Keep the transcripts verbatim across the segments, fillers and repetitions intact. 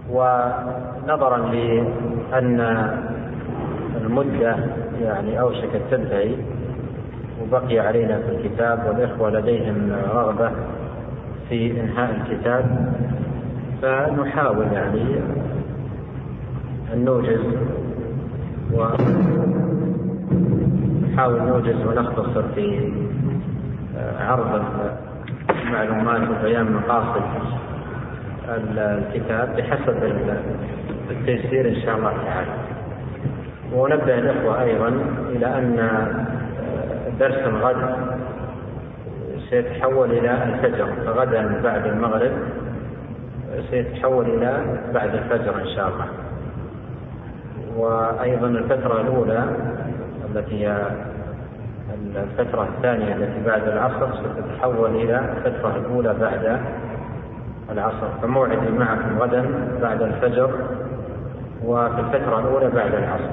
ونظرا لأن المدة يعني أوشكت تنتهي وبقي علينا في الكتاب والإخوة لديهم رغبة في إنهاء الكتاب، فنحاول يعني أن نوجز ونحاول نوجز ونختصر في عرض المعلومات وبيان مقاصد الكتاب بحسب التيسير إن شاء الله تعالى. ونبدأ الإخوة أيضا إلى أن درس الغد سيتحول إلى الفجر، فغدا بعد المغرب سيتحول إلى بعد الفجر إن شاء الله. وأيضا الفترة الأولى التي هي الفترة الثانية التي بعد العصر ستتحول إلى الفترة الأولى بعد العصر، فموعدي معكم غدا بعد الفجر وفي الفترة الأولى بعد العصر.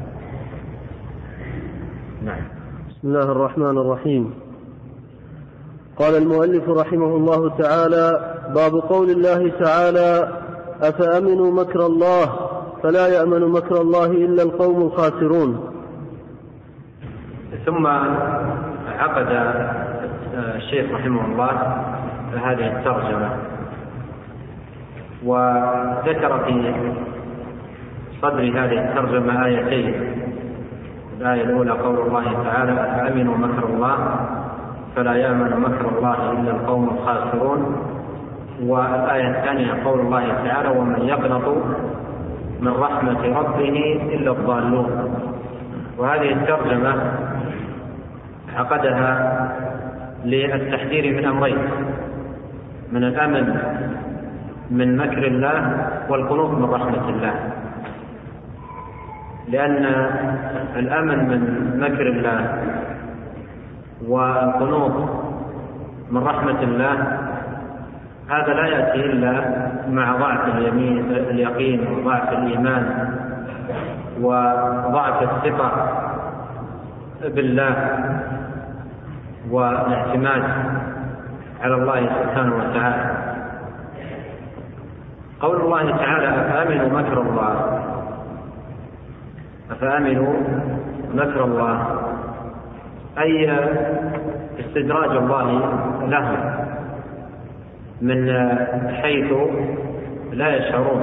نعم. بسم الله الرحمن الرحيم. قال المؤلف رحمه الله تعالى: باب قول الله تعالى: أفأمنوا مكر الله فلا يأمن مكر الله إلا القوم الخاسرون. ثم عقد الشيخ رحمه الله هذه الترجمة، وذكر في صدر هذه الترجمة آيتين. الآية الأولى قول الله تعالى: أفأمنوا مكر الله فلا يأمن مكر الله إلا القوم الخاسرون. والآية الثانية قول الله تعالى: ومن يقنط من رحمة ربه إلا الضالون. وهذه الترجمة عقدها للتحذير من أمرين: من الأمن من مكر الله والقنوط من رحمة الله، لأن الأمن من مكر الله والقنوط من رحمة الله هذا لا يأتي إلا مع ضعف اليمين اليقين وضعف الإيمان وضعف الثقة بالله والاعتماد على الله سبحانه وتعالى. قول الله تعالى: أفأمنوا مكر الله، أفأمنوا مكر الله أي استدراج الله لهم من حيث لا يشعرون.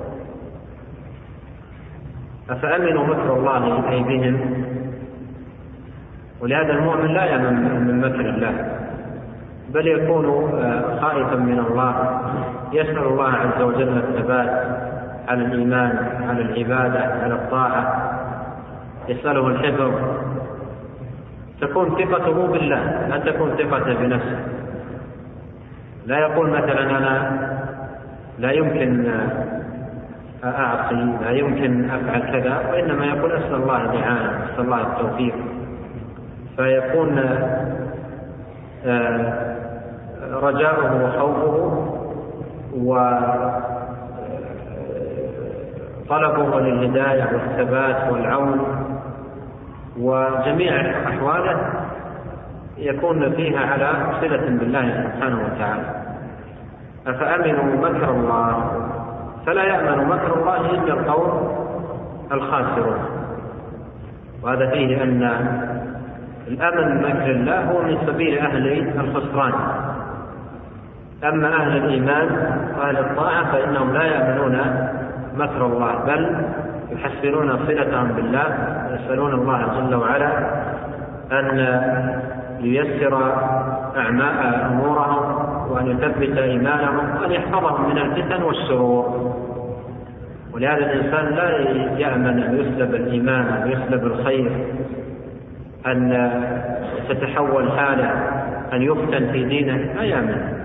أفأمنوا مكر الله أي بهم، ولهذا المؤمن لا يأمن من مكر الله، بل يكون خائفا من الله، يسأل الله عز وجل الثبات على الإيمان، على العبادة، على الطاعة، يسأله الحفظ. تكون ثقته بالله، لا تكون ثقته بنفسه. لا يقول مثلا أنا لا يمكن أعصي، لا يمكن أفعل كذا، وإنما يقول أسأل الله الإعانة، أسأل الله التوفيق. فيكون رجاؤه وخوفه وطلبه للهداية والثبات والعون وجميع أحواله يكون فيها على صلة بالله سبحانه وتعالى. أفأمنوا مكر الله فلا يأمن مكر الله إلا القوم الخاسرون. وهذا فيه أن الأمن من مكر الله هو من سبيل أهل الخسران. أما أهل الإيمان وأهل الطاعة فإنهم لا يأمنون مكر الله، بل يحسنون صلتهم بالله، يسألون الله جل وعلا أن ييسر أعماء أمورهم وأن يثبت إيمانهم وأن يحفظهم من الفتن والشرور. ولهذا الإنسان لا يأمن أن يسلب الإيمان، أن يسلب الخير، أن تتحول حاله، أن يفتن في دينه، لا يأمن.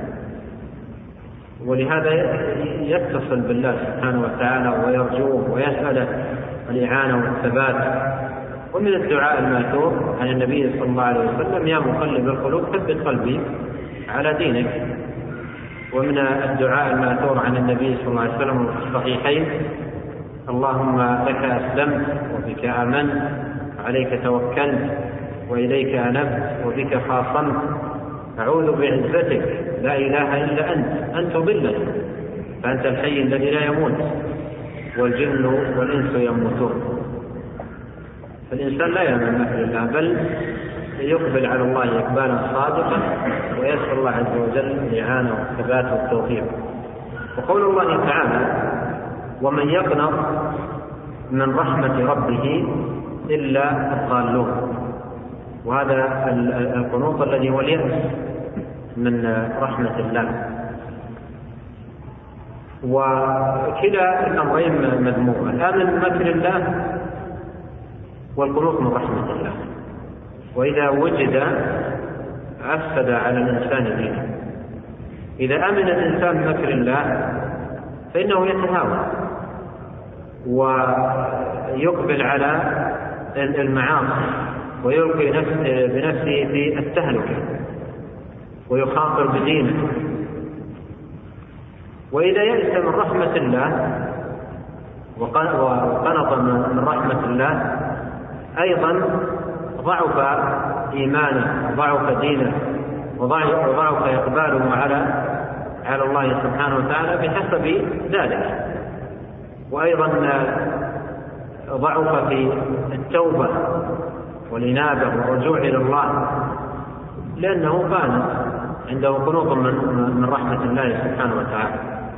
ولهذا يتصل بالله سبحانه وتعالى ويرجوه ويسأله الإعانة والثبات. ومن الدعاء الماثور عن النبي صلى الله عليه وسلم: يا مقلب القلوب ثبت قلبي على دينك. ومن الدعاء الماثور عن النبي صلى الله عليه وسلم في الصحيحين: اللهم لك أسلمت وبك آمنت عليك توكلت وإليك أنبت وبك خاصمت أعوذ بعزتك لا إله إلا أنت أن تضلني فأنت الحي الذي لا يموت، والجن والإنس يموتون. فالإنسان لا يأمن مكر الله، بل يقبل على الله إقبالا صادقا ويسأل الله عز وجل الإعانة والثبات والتوفيق. وقول الله تعالى: ومن يقنط من رحمة ربه إلا الضالون. وهذا القنوط الذي هو اليأس من رحمة الله. وكلا الأمرين مذموم، الآمن من مكر الله والقنوط من رحمة الله. وإذا وجد أفسد على الإنسان دينه. إذا أمن الإنسان من مكر الله فإنه يتهاون ويقبل على المعاصي ويلقي بنفسه في التهلكة ويخاطر بدينه. وإذا يأس من رحمة الله وقنط من رحمة الله أيضا ضعف إيمانه وضعف دينه وضعف إقباله على على الله سبحانه وتعالى بحسب ذلك. وأيضا ضعف في التوبة والإنابة والرجوع إلى الله، لأنه كان عنده قنوط من رحمة الله سبحانه وتعالى.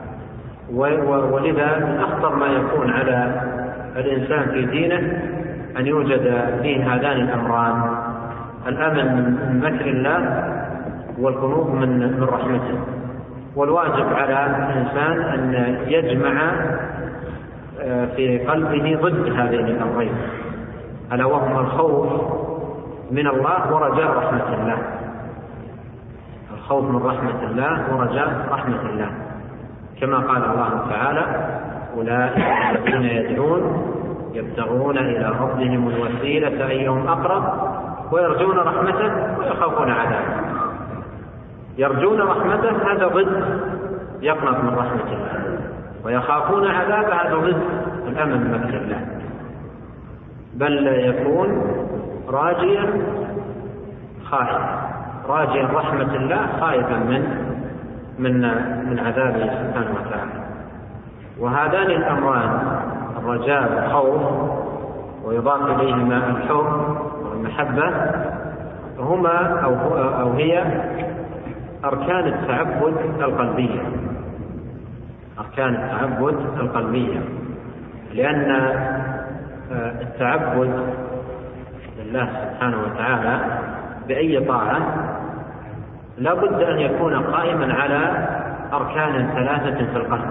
ولذا من أخطر ما يكون على الإنسان في دينه أن يوجد فيه هذان الأمران: الأمن من مكر الله والقنوط من رحمته. والواجب على الإنسان أن يجمع في قلبه ضد هذين الأمرين، ألا وهما الخوف من الله ورجاء رحمة الله. الخوف من رحمة الله ورجاء رحمة الله، كما قال الله تعالى: أولئك الذين يدعون يبتغون إلى ربهم الوسيلة أيهم أقرب ويرجون رحمته ويخافون عذابه. يرجون رحمته هذا ضد يقنط من رحمة الله، ويخافون عذابه هذا ضد الأمن من مكر الله. بل يكون راجيا خائفا، راجيا رحمة الله خائفا من من من عذابه سبحانه وتعالى. وهذان الأمران الرجاء والخوف ويضاف إليهما الحب والمحبة هما أو, أو هي أركان التعبد القلبية. أركان التعبد القلبية، لأن التعبد لله سبحانه وتعالى بأي طاعة لا بد أن يكون قائما على أركان ثلاثة في القلب.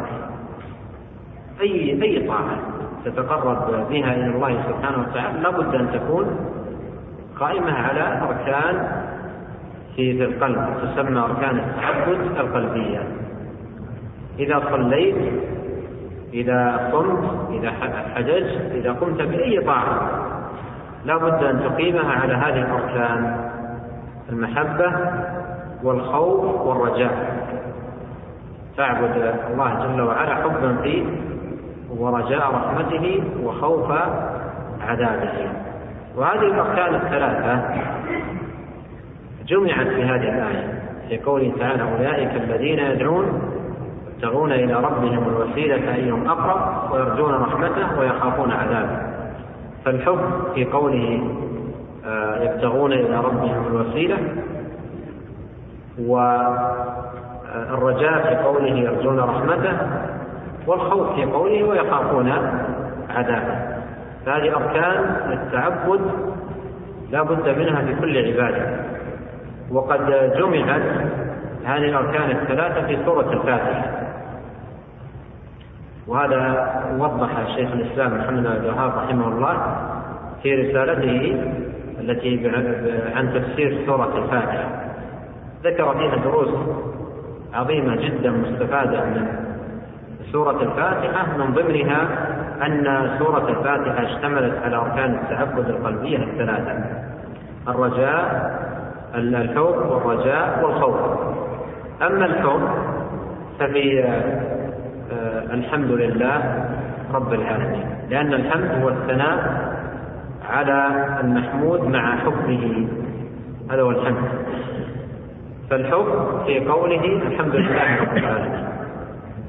أي أي طاعة تتقرب بها إلى الله سبحانه وتعالى لا بد أن تكون قائمة على أركان في القلب تسمى أركان التعبد القلبية. إذا صليت، إذا صمت، إذا حججت، إذا قمت بأي طاعة لا بد أن تقيمها على هذه الأركان: المحبة والخوف والرجاء. تعبد الله جل وعلا حبا فيه ورجاء رحمته وخوف عذابه. وهذه الأركان الثلاثة جمعت في هذه الآية في قوله تعالى: أولئك الذين يدعون يبتغون إلى ربهم الوسيلة أيهم أقرب ويرجون رحمته ويخافون عذابه. فالحب في قوله يبتغون إلى ربهم الوسيلة، والرجاء في قوله يرجون رحمته، والخوف في قوله ويخافون عذابه. فهذه أركان التعبد لا بد منها في كل عبادة. وقد جمعت هذه الأركان الثلاثة في سورة الفاتحة، وهذا وضح شيخ الإسلام محمد بن عبد الوهاب رحمه الله في رسالته التي عن تفسير سورة الفاتحة. ذكر فيها دروس عظيمة جدا مستفادة من سورة الفاتحة، من ضمنها أن سورة الفاتحة اشتملت على أركان التعبد القلبية الثلاثة: الرجاء، الحب والرجاء والخوف. أما الحب ففي الحمد لله رب العالمين، لأن الحمد هو الثناء على المحمود مع حبه، هذا هو الحمد. فالحب في قوله الحمد لله رب العالمين،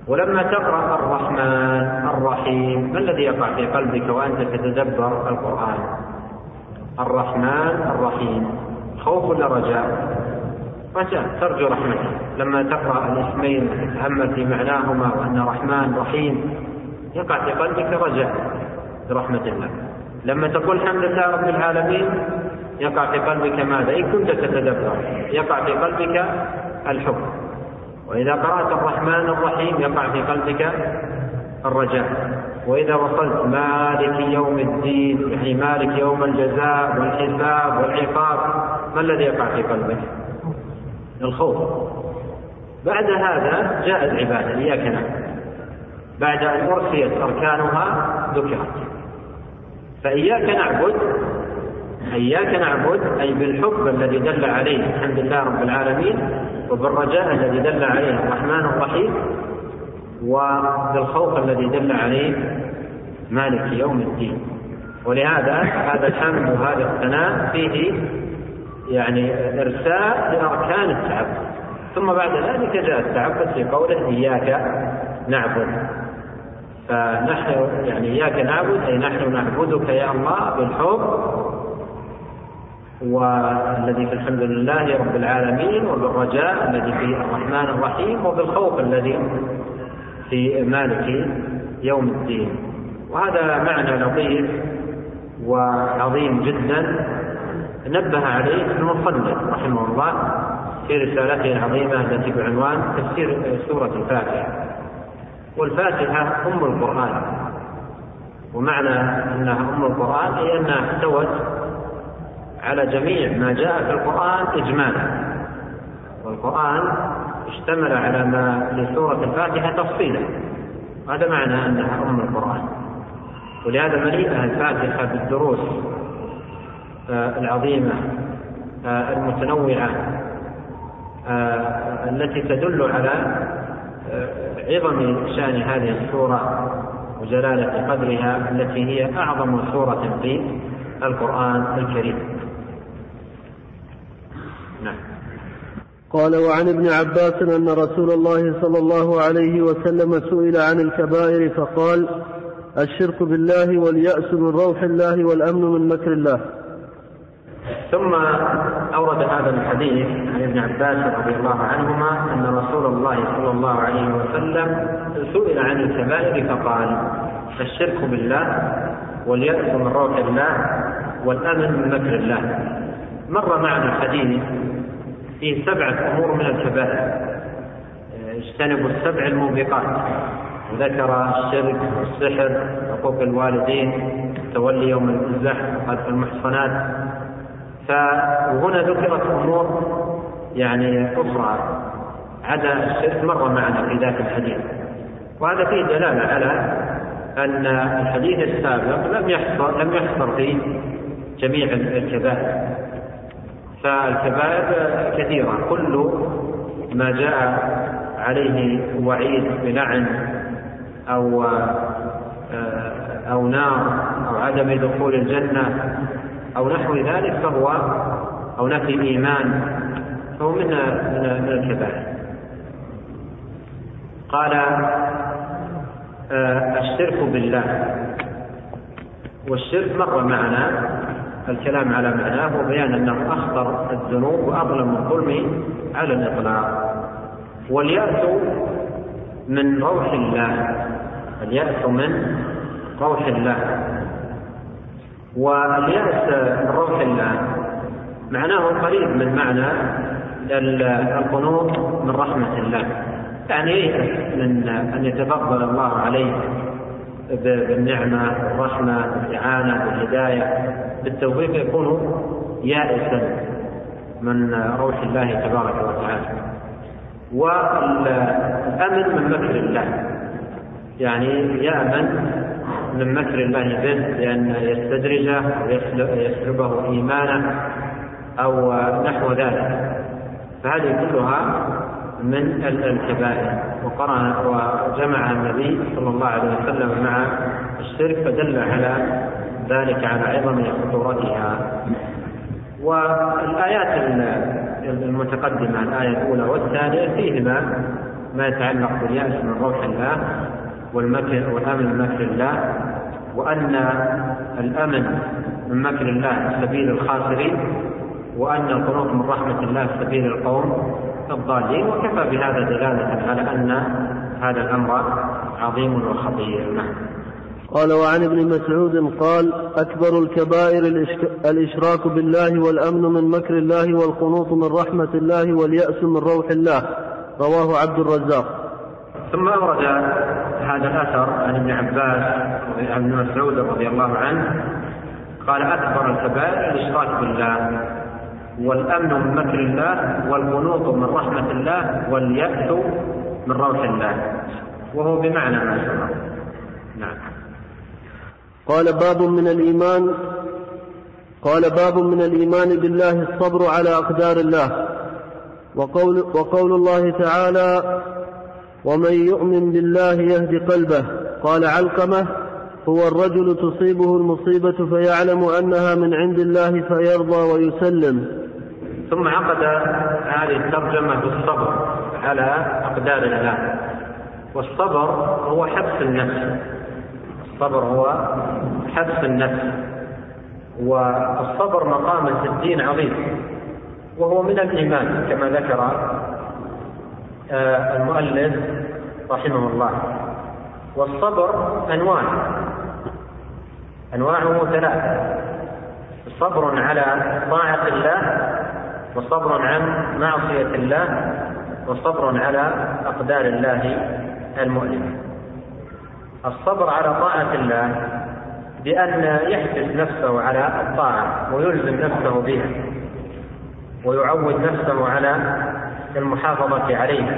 ولما تقرأ الرحمن الرحيم ما الذي يقع في قلبك وأنت تتدبر القرآن؟ الرحمن الرحيم، خوف ولا رجاء؟ رجاء، ترجو رحمته. لما تقرأ الاسمين وتتأمل في معناهما وأن رحمن رحيم يقع في قلبك رجاء برحمة الله. لما تقول الحمد لله رب العالمين يقع في قلبك ماذا؟ إن كنت تتدبر يقع في قلبك الحب. وإذا قرأت الرحمن الرحيم يقع في قلبك الرجاء. وإذا وصلت مالك يوم الدين، يعني مالك يوم الجزاء والحساب والعقاب، ما الذي يقع في قلبك؟ الخوف. بعد هذا جاء العبادة، إياك نعبد، بعد أن أرسيت أركانها ذكرت. فإياك نعبد، إياك نعبد أي بالحب الذي دل عليه الحمد لله رب العالمين، وبالرجاء الذي دل عليه الرحمن الرحيم، وبالخوف الذي دل عليه مالك يوم الدين. ولهذا هذا الحمد وهذا الثناء فيه يعني إرساء لأركان التعبد. ثم بعد ذلك جاء التعبد في قوله إياك نعبد. فنحن يعني إياك نعبد أي نحن نعبدك يا الله بالحب والذي في الحمد لله رب العالمين، وبالرجاء الذي في الرحمن الرحيم، وبالخوف الذي في مالك يوم الدين. وهذا معنى لطيف وعظيم جدا نبه عليه المصنف رحمه الله في رسالته العظيمة التي بعنوان تفسير سورة الفاتحة. والفاتحة أم القرآن، ومعنى أنها أم القرآن أي أنها احتوت على جميع ما جاء في القرآن إجمالا، والقرآن اشتمل على ما في سورة الفاتحة تفصيلا. هذا معنى أنها أم القرآن. ولهذا مليئة الفاتحة بالدروس العظيمة المتنوعة التي تدل على عظم شأن هذه السورة وجلالة قدرها، التي هي أعظم سورة في القرآن الكريم. نعم. قال: وعن ابن عباس أن رسول الله صلى الله عليه وسلم سئل عن الكبائر فقال: الشرك بالله واليأس من روح الله والأمن من مكر الله. ثم أورد هذا الحديث عن ابن عباس رضي الله عنهما أن رسول الله صلى الله عليه وسلم سئل عن الكبائر فقال: الشرك بالله واليأس من روح الله والأمن من مكر الله. مر معنا الحديث فيه سبعة أمور من الكبائر، اجتنبوا السبع الموبقات، وذكر الشرك والسحر، حقوق الوالدين، تولي يوم الزحف، قذف المحصنات. فهنا ذكرت أمور يعني أخرى عدا الشرك مر معنا في ذات الحديث. وهذا فيه دلالة على أن الحديث السابق لم يحصر لم يحصر في جميع الكبائر، فالكبائر كثيرة، كل ما جاء عليه وعيد بلعن أو أو نار أو عدم دخول الجنة أو نحو ذلك فهو أو نفي إيمان فهو من من الكبائر. قال: الشرك بالله. والشرك مر معنا الكلام على معناه وبيان أنه أخطر الذنوب وأظلم الظلم على الإطلاق. واليأس من روح الله، اليأس من روح الله. واليأس من روح الله معناه قريب من معنى القنوط من رحمة الله، يعني ييأس من أن يتفضل الله عليه بالنعمة والرحمة والإعانة والهداية بالتوفيق، يكون يائسا من روح الله تبارك وتعالى. والأمن من مكر الله، يعني يأمن من مكر الله به لأن يستدرجه ويسلبه إيمانه أو نحو ذلك. فهذه كلها من الكبائر. وقرأ وجمع النبي صلى الله عليه وسلم مع الشرك فدل على ذلك على عظم خطورتها. والآيات المتقدمة الآية الأولى والثانية فيهما ما يتعلق باليأس من روح الله والمكر والأمن من مكر الله، وأن الأمن من مكر الله سبيل الخاسرين، وأن القنوط من رحمة الله سبيل القوم الضالين. وكفى بهذا دلالة على أن هذا الأمر عظيم وخطير. قال: وعن ابن مسعود قال: أكبر الكبائر الإشراك بالله والأمن من مكر الله والقنوط من رحمة الله واليأس من روح الله. رواه عبد الرزاق. ثم أورد هذا الأثر عن ابن عباس عن ابن مسعود رضي الله عنه قال: أكبر الكبائر الإشراك بالله والأمن من مكر الله والقنوط من رحمة الله واليأس من روح الله، وهو بمعنى ما سبق. نعم. قال: باب من الإيمان قال باب من الإيمان بالله الصبر على أقدار الله. وقول, وقول الله تعالى: ومن يؤمن بالله يهد قلبه. قال علقمة: هو الرجل تصيبه المصيبة فيعلم أنها من عند الله فيرضى ويسلم. ثم عقد هذه الترجمة بالصبر على أقدار الله. والصبر هو حبس النفس، الصبر هو حبس النفس، والصبر مقام في الدين عظيم، وهو من الإيمان كما ذكر المؤلف رحمه الله. والصبر أنواع أنواعه ثلاثة: صبر على طاعة الله، وصبر عن معصية الله، وصبر على أقدار الله المؤلمة. الصبر على طاعة الله بأن يحبس نفسه على الطاعة ويلزم نفسه بها، ويعود نفسه على المحافظة عليها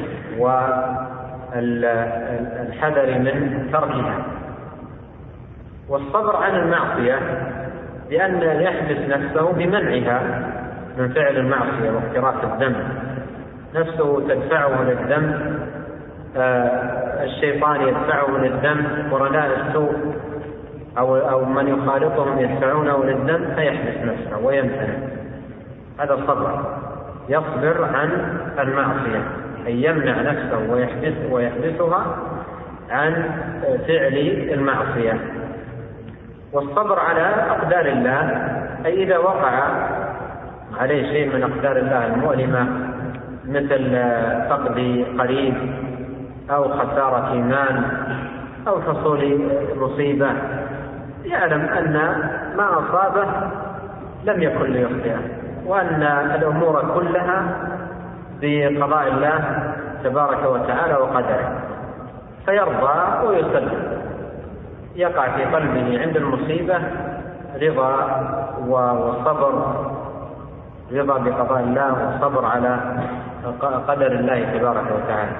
والحذر من تركها. والصبر عن المعصية بأن يحبس نفسه بمنعها من فعل المعصية واقتراف الذنب، نفسه تدفعه للذنب، الشيطان يدفعه للذنب، ورناء السوء أو, أو من يخالطهم يدفعونه للذنب فيحبس نفسه ويمتنع. هذا الصبر، يصبر عن المعصية أي يمنع نفسه ويحبس ويحبسها عن فعل المعصية. والصبر على أقدار الله أي إذا وقع عليه شيء من أقدار الله المؤلمة مثل فقد قريب أو خسارة مال أو حصول مصيبة، يعلم أن ما أصابه لم يكن ليخطئه، وأن الأمور كلها بقضاء الله تبارك وتعالى وقدره، فيرضى ويسلم. يقع في قلبه عند المصيبة رضا وصبر، رضا بقضاء الله والصبر على قدر الله تبارك وتعالى.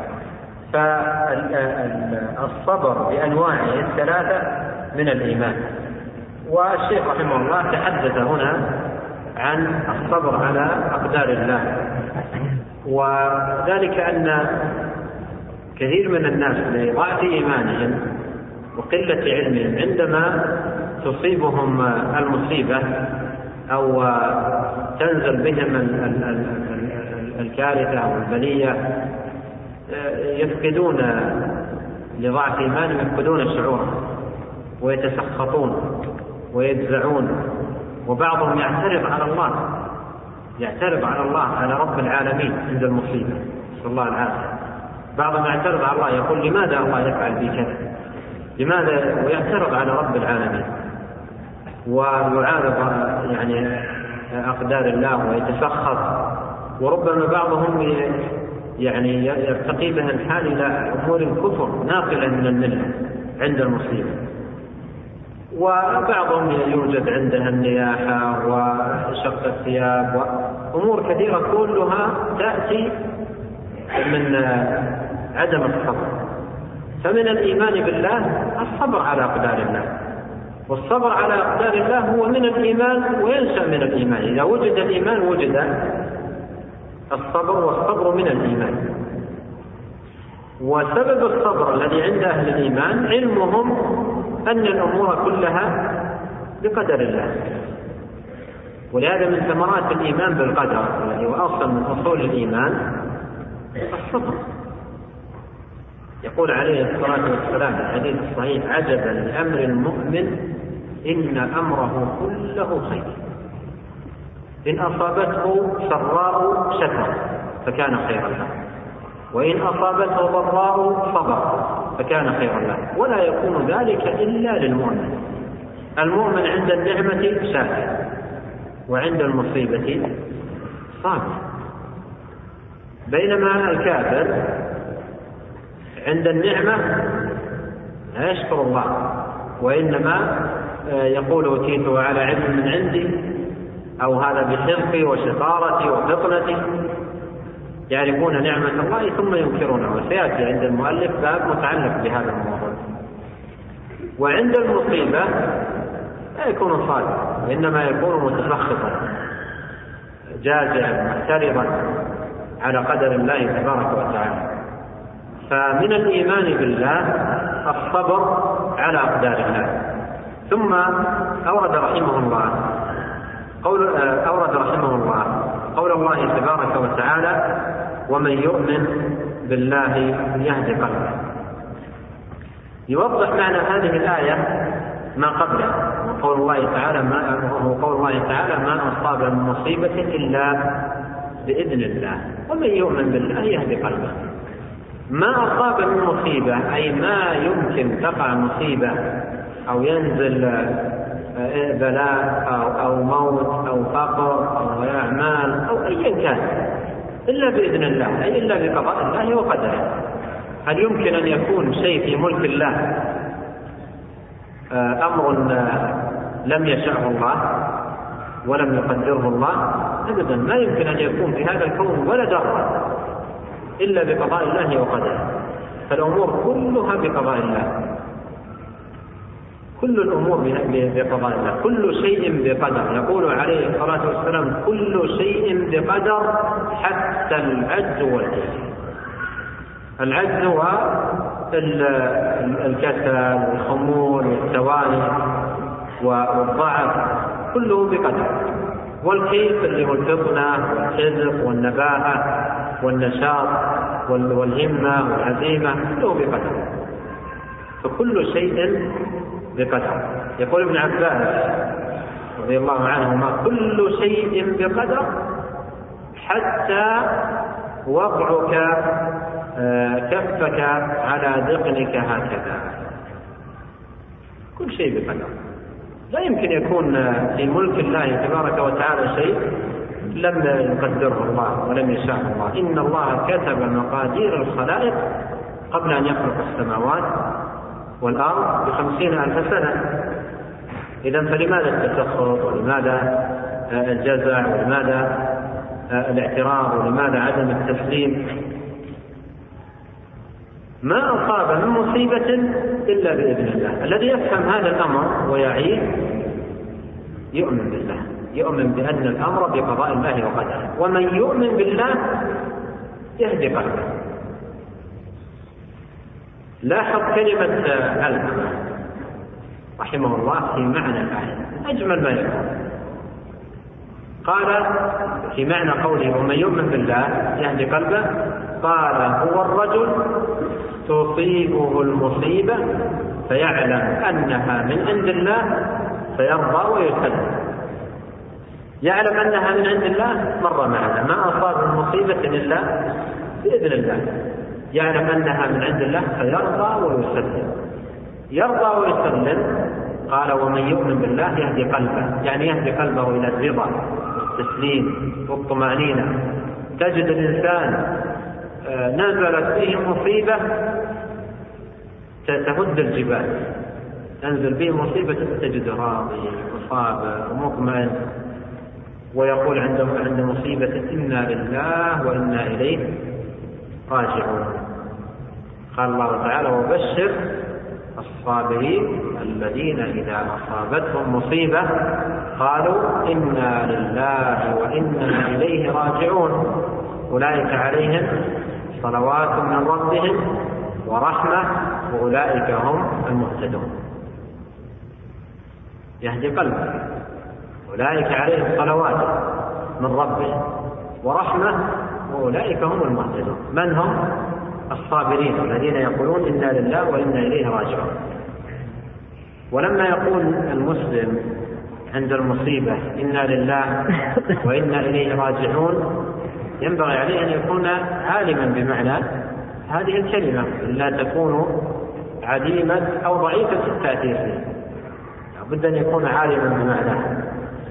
فالصبر بأنواعه الثلاثة من الإيمان. والشيخ رحمه الله تحدث هنا عن الصبر على أقدار الله، وذلك أن كثير من الناس لضعف إيمانهم وقلة علمهم عندما تصيبهم المصيبة أو تنزل بهم الكارثة أو البلية يفقدون لضعف إيمانهم، يفقدون الشعور ويتسخطون ويجزعون، وبعضهم يعترض على الله يعترض على الله على رب العالمين عند المصيبة، نسأل الله العافية. بعضهم يعترض على الله، يقول لماذا الله يفعل بي كذا، لماذا، ويعترض على رب العالمين ويعارض يعني أقدار الله ويتسخط. وربما بعضهم يعني يرتقي به الحال إلى أمور الكفر ناقلة من الملة عند المصيبة. وبعضهم يوجد عنده النياحة وشق الثياب وأمور كثيرة كلها تأتي من عدم الصبر. فمن الإيمان بالله الصبر على أقدار الله، والصبر على أقدار الله هو من الإيمان وينشأ من الإيمان. إذا وجد الإيمان وجد الصبر، والصبر من الإيمان. وسبب الصبر الذي عند أهل الإيمان علمهم أن الأمور كلها بقدر الله. ولهذا من ثمرات الإيمان بالقدر الذي هو أصل من أصول الإيمان الصبر. يقول عليه الصلاة والسلام في الحديث الصحيح: عجبا لأمر المؤمن إن أمره كله خير، إن أصابته سراء شكر فكان خيرا له، وإن أصابته ضراء صبر فكان خيرا له، ولا يكون ذلك إلا للمؤمن. المؤمن عند النعمة شاكر، وعند المصيبة صابر، بينما الكافر عند النعمة لا يشكر الله، وإنما يقول أوتيته على علم من عندي، أو هذا بحرصي وشطارتي وفطنتي. يعرفون نعمة الله ثم ينكرونها، وسيأتي عند المؤلف باب متعلق بهذا الموضوع. وعند المصيبة لا يكون صادقا، وإنما يكون متسخطا جازعا معترضا على قدر الله تبارك وتعالى. فمن الإيمان بالله الصبر على أقدار الله. ثم أورد رحمه الله قول أورد رحمه الله قول الله تبارك وتعالى: ومن يؤمن بالله يهدي قلبه. يوضح معنى هذه الآية ما قبله، وقول الله تعالى ما وقول الله تعالى ما أصاب من مصيبة إلا بإذن الله، ومن يؤمن بالله يهدي قلبه. ما أصاب من مصيبة أي ما يمكن تقع مصيبة أو ينزل بلاء أو, أو موت أو فقر أو أعمال أو أيا كان إلا بإذن الله، أي إلا بقضاء الله وقدره. هل يمكن أن يكون شيء في ملك الله أمر لم يشاءه الله ولم يقدره الله؟ أبدا، ما يمكن أن يكون في هذا الكون ولا ذرة إلا بقضاء الله وقدره. فالأمور كلها بقضاء الله، كل الأمور بقضاء الله، كل شيء بقدر. يقول عليه الصلاة والسلام: كل شيء بقدر حتى العجز والكسل. العجز هو الكسل والخمول والتواني والضعف، كله بقدر. والكيف اللي هو الفطنة والحزق والنباهة والنشاط والهمة والعزيمة، كله بقدر. فكل شيء بقدر. يقول ابن عباس رضي الله عنهما: كل شيء بقدر حتى وضعك كفك على ذقنك هكذا. كل شيء بقدر. لا يمكن يكون في ملك الله تبارك وتعالى شيء لم يقدره الله ولم يشاء الله. إن الله كتب مقادير الخلائق قبل أن يخلق السماوات والأرض بخمسين ألف سنة. إذن فلماذا التسخط، ولماذا الجزع، ولماذا الاعتراض، ولماذا عدم التسليم؟ ما أصاب من مصيبة إلا بإذن الله. الذي يفهم هذا الأمر ويعيه يؤمن بالله، يؤمن بأن الأمر بقضاء الله وقدره. ومن يؤمن بالله يهدي قلبه. لاحظ كلمة علقمة رحمه الله في معنى الآية أجمل ما يكون. قال في معنى قوله ومن يؤمن بالله يهدي قلبه، قال: هو الرجل تصيبه المصيبة فيعلم أنها من عند الله فيرضى ويسلم. يعلم أنها من عند الله مر معنا، ما أصاب المصيبة إلا بإذن الله. يعلم أنها من عند الله فيرضى ويسلم. يرضى ويسلم. قال: ومن يؤمن بالله يهدي قلبه، يعني يهدي قلبه إلى الرضا والتسليم والطمأنينة. تجد الإنسان نزلت به مصيبة تهد الجبال، تنزل به مصيبة تجد راضي وصابر ومطمئن، ويقول عند عند مصيبة: إنا لله وإنا إليه راجعون. قال الله تعالى: وبشر الصابرين الذين إذا أصابتهم مصيبة قالوا إنا لله وإنا إليه راجعون أولئك عليهم صلوات من ربهم ورحمة وأولئك هم المهتدون. يهدي قلبه. أولئك عليهم صلوات من ربهم ورحمة وأولئك هم المهتدون. من هم؟ الصابرين الذين يقولون إنا لله وإنا إليه راجعون. ولما يقول المسلم عند المصيبة إنا لله وإنا إليه راجعون ينبغي عليه أن يكون عالما بمعنى هذه الكلمة، لا تكون عديمة أو ضعيفة التأثير فيه، لابد أن يكون عالما بمعنى.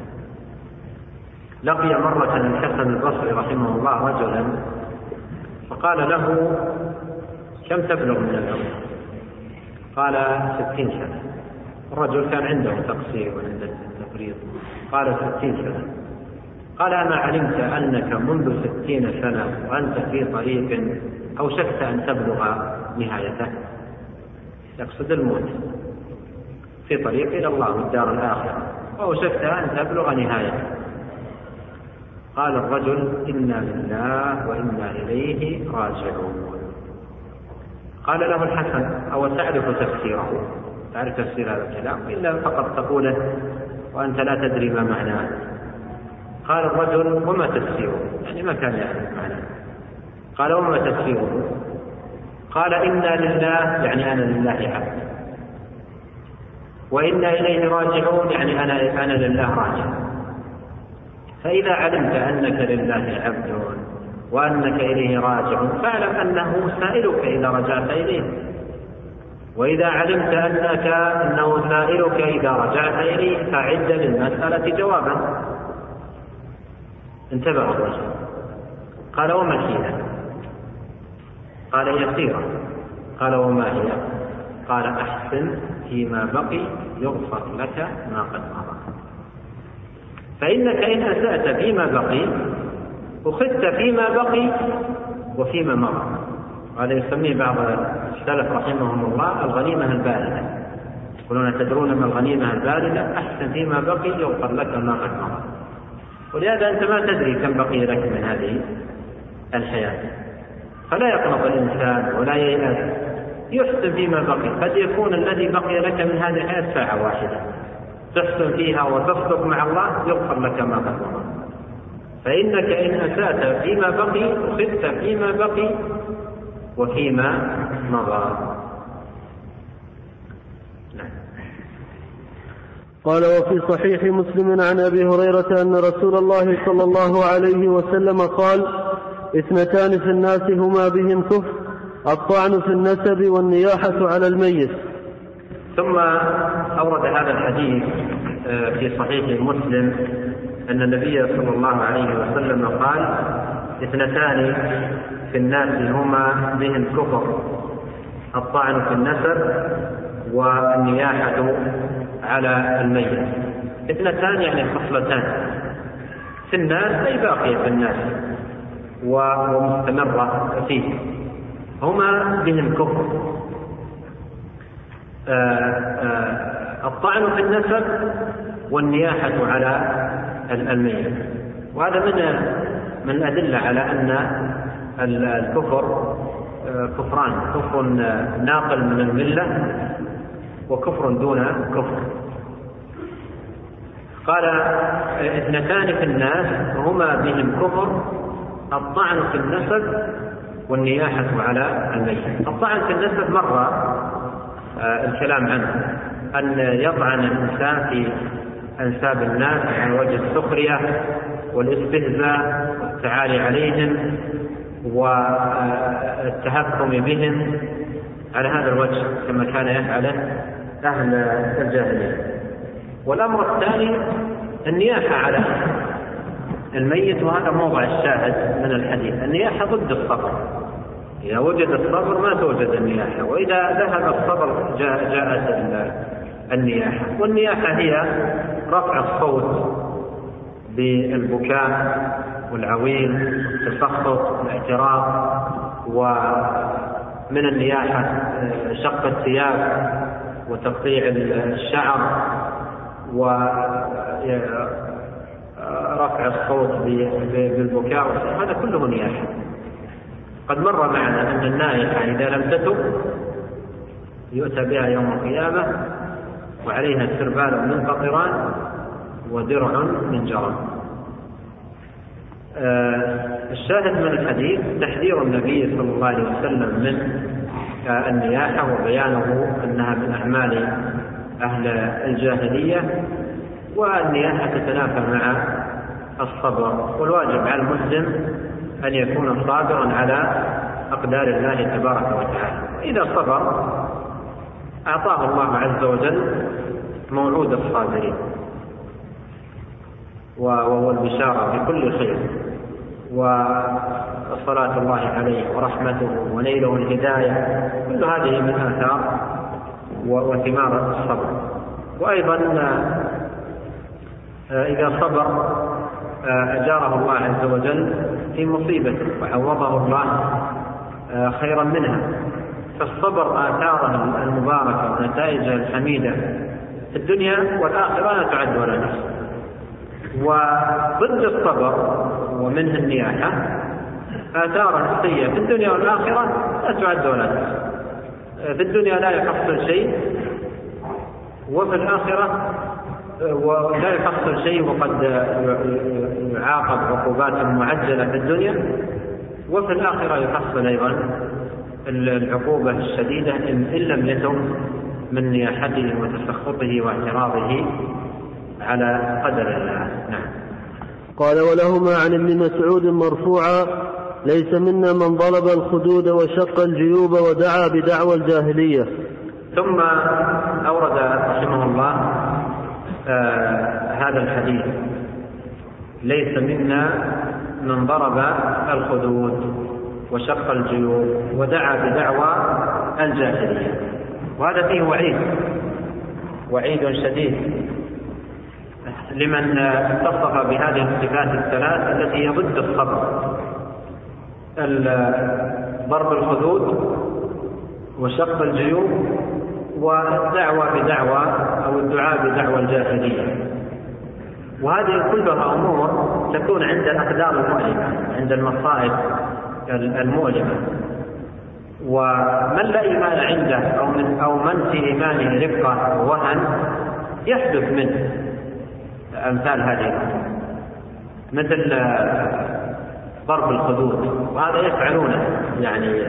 لقي مرة الحسن البصري رحمه الله رجلا فقال له كم تبلغ من العمر؟ قال ستين سنة. الرجل كان عنده تقصير وعنده تفريط، قال ستين سنة. قال أما علمت أنك منذ ستين سنة وأنت في طريق أوشكت أن تبلغ نهايته، يقصد الموت، في طريق إلى الله والدار الآخرة، وأوشكت أن تبلغ نهايته. قال الرجل إنا لله وإنا إليه راجعون. قال له الحسن أو تعرف تفسيره؟ تعرف تفسير هذا الكلام إلا فقط تقوله وأنت لا تدري ما معناه. قال الرجل وما تفسيره؟ يعني ما كان يعرف معناه. قال وما تفسيره؟ قال إنا لله يعني أنا لله عبد، وإنا إليه راجعون يعني أنا أنا لله راجع. فإذا علمت أنك لله عبد وأنك إليه راجع فاعلم أنه سائلك إذا رجعت إليه، وإذا علمت أنك أنه سائلك إذا رجعت إليه فعد للمسألة جوابا. انتبه الرجل. قال وما هي؟ قال يسيرة. قال وما هي؟ قال أحسن فيما بقي يغفر لك ما قد مضى، فإنك إن أسأت فيما بقي أخذت فيما بقي وفيما مضى. هذا يسميه بعض السلف رحمهم الله الغنيمة الباردة، يقولون تدرون ما الغنيمة الباردة؟ أحسن فيما بقي يغفر لك ما قد مضى. ولهذا أنت ما تدري كم بقي لك من هذه الحياة، فلا يقنط الإنسان ولا ييأس، يحسن فيما بقي. قد يكون الذي بقي لك من هذه الحياة ساعة واحدة تحسن فيها وتصدق مع الله يغفر لك ما قد مضى. فإنك إن أسأت فيما بقي أخذت فيما بقي وفيما مضى. قال وفي صحيح مسلم عن أبي هريرة أن رسول الله صلى الله عليه وسلم قال اثنتان في الناس هما بهم كفر، الطعن في النسب والنياحة على الميت. ثم أورد هذا الحديث في صحيح مسلم أن النبي صلى الله عليه وسلم قال اثنتان في الناس هما بهم كفر، الطعن في النسب والنياحة على الميت. اثنتان يعني خصلتان في الناس أي باقية في الناس ومستمرة فيه، هما بهم كفر. الطعن في النسب والنياحة على الميت. وهذا من من الأدلة على أن الكفر كفران، كفر ناقل من الملة وكفر دون كفر. قال اثنتان في الناس هما بهم كفر، الطعن في النسب والنياحة على الميت. الطعن في النسب مر الكلام عنه، أن يطعن الإنسان في أنساب الناس على وجه السخرية والاستهزاء والتعالي عليهم والتهكم بهم على هذا الوجه كما كان يفعله أهل الجاهلية. والأمر الثاني النياحة على الميت، وهذا موضع الشاهد من الحديث. النياحة ضد الصبر، إذا وجد الصبر ما توجد النياحة، وإذا ذهب الصبر جاءت النياحة. والنياحة هي رفع الصوت بالبكاء والعويل والتسخط والاعتراض، ومن النياحة شق الثياب وتقطيع الشعر ورفع الصوت بالبكاء، هذا كله نياحة. قد مر معنا أن النائحة إذا لم تتب يؤتى بها يوم القيامة وعليها سربال من قطران ودرع من جرم. الشاهد من الحديث تحذير النبي صلى الله عليه وسلم من النياحة وبيانه أنها من أعمال أهل الجاهلية، والنياحة تتنافى مع الصبر، والواجب على المسلم أن يكون صابرا على أقدار الله تبارك وتعالى. إذا صبر أعطاه الله عز وجل موعود الصابرين، وهو البشارة بكل خير وصلاة الله عليه ورحمته ونيله الهداية، كل هذه من آثار وثمار الصبر. وأيضا إذا صبر أجاره الله عز وجل في مصيبته وعوضه الله خيرا منها. فالصبر آثاره المباركة ونتائجه الحميدة في الدنيا والآخرة لا تعد ولا تحصى. وضد الصبر ومنه النياحة آثار سيئة في الدنيا والآخرة لا تعد ولا تحصى. في الدنيا لا يحصل شيء، وفي الآخرة ولا يحصل شيء وقد يعاقب عقوبات معجلة في الدنيا، وفي الآخرة يحصل أيضا العقوبة الشديدة إن لم يتم من نياحته وتسخطه واعتراضه على قدر الله. نعم. قال: ولهما عن ابن مسعود مرفوعا: ليس منا من ضرب الخدود وشق الجيوب ودعا بدعوى الجاهلية. ثم أورد رحمه الله آه هذا الحديث: ليس منا من ضرب الخدود وشق الجيوب ودعا بدعوى الجاهلية. وهذا فيه وعيد وعيد شديد لمن اتصف بهذه الصفات الثلاث التي ضد الصبر: ضرب الخدود وشق الجيوب والدعوى بدعوى أو الدعاء بدعوى الجاهلية. وهذه كلها أمور تكون عند الأقدار المؤلمة، عند المصائب المؤلمة. ومن لا إيمان عنده أو من, أو من في إيمانه رفقة ووهن يحدث منه أمثال هذه الأمور، مثل ضرب الخدود، وهذا يفعلونه يعني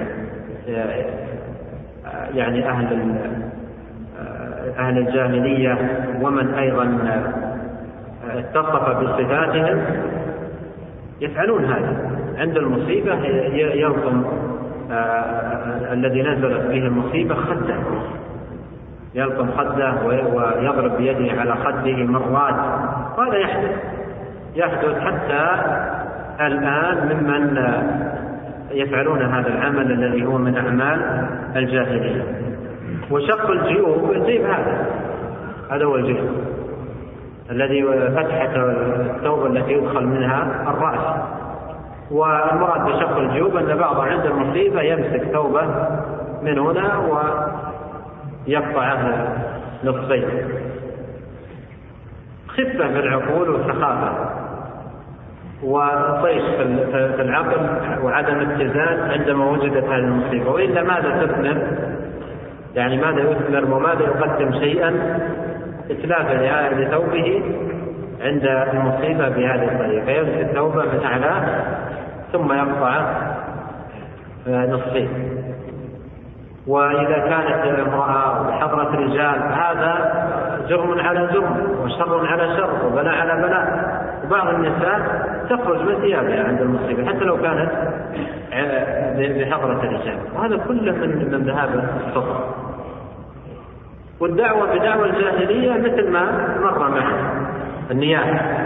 يعني أهل أهل الجاهلية ومن أيضا اتصف بصفاتهم يفعلون هذا. عند المصيبة يلقم الذي نزلت به المصيبة خده، يلقم خده ويضرب بيده على خده مرات. هذا يحدث يحدث حتى الآن ممن يفعلون هذا العمل الذي هو من أعمال الجاهلية. وشق الجيوب الجيب هذا هذا هو الجيب الذي فتحة الثوب التي يدخل منها الرأس. والمراد بشق الجيوب أن بعض عند المصيبة يمسك ثوبه من هنا ويقطعه نصفين، خفة في العقول وسخافة وطيش في العقل وعدم اتزان عندما وجدت هذه المصيبة. وإلا ماذا تثمر؟ يعني ماذا يثمر وماذا يقدم شيئا إتلافا لثوبه عند المصيبة بهذه الطريقة؟ يمسك ثوبه من أعلاه ثم يقطع نصفين. وإذا كانت امرأة بحضرة رجال هذا جرم على جرم وشر على شر وبلاء على بلاء. وبعض النساء تخرج من ثيابها عند المصيبة حتى لو كانت بحضرة الرجال، وهذا كله من من ذهاب الصبر. والدعوة بدعوى الجاهلية مثل ما مر معنا: النياحة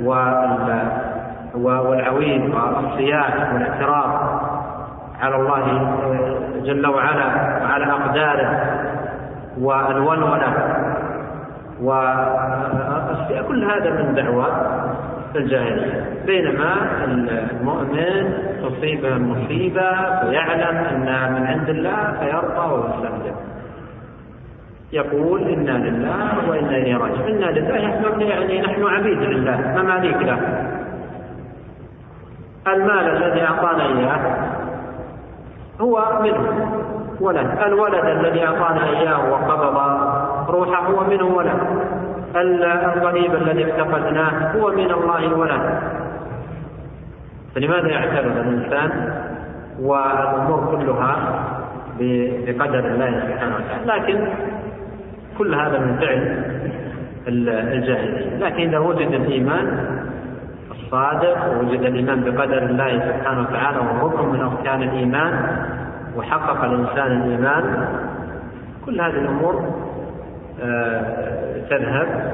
والعويل والصياح والاعتراض على الله جل وعلا وعلى أقداره والولولة، وكل هذا من دعوة الجاهلية. بينما المؤمن تصيبه المصيبة ويعلم أنها من عند الله فيرضى ويستسلم، يقول إنا لله وإنا إليه راجعون. إنا لله يعني نحن عبيد لله مماليك له. المال الذي أعطانا إياه هو منه وله، الولد الذي أعطانا إياه وقبض روحه هو منه وله، القريب الذي افتقدناه هو من الله وله. فلماذا يعترض الإنسان والأمور كلها بقدر الله سبحانه وتعالى؟ لكن كل هذا من فعل الجاهلين. لكن إذا وجد الإيمان الصادق ووجد الإيمان بقدر الله سبحانه وتعالى وهو ركن من أركان الإيمان وحقق الإنسان الإيمان، كل هذه الأمور تذهب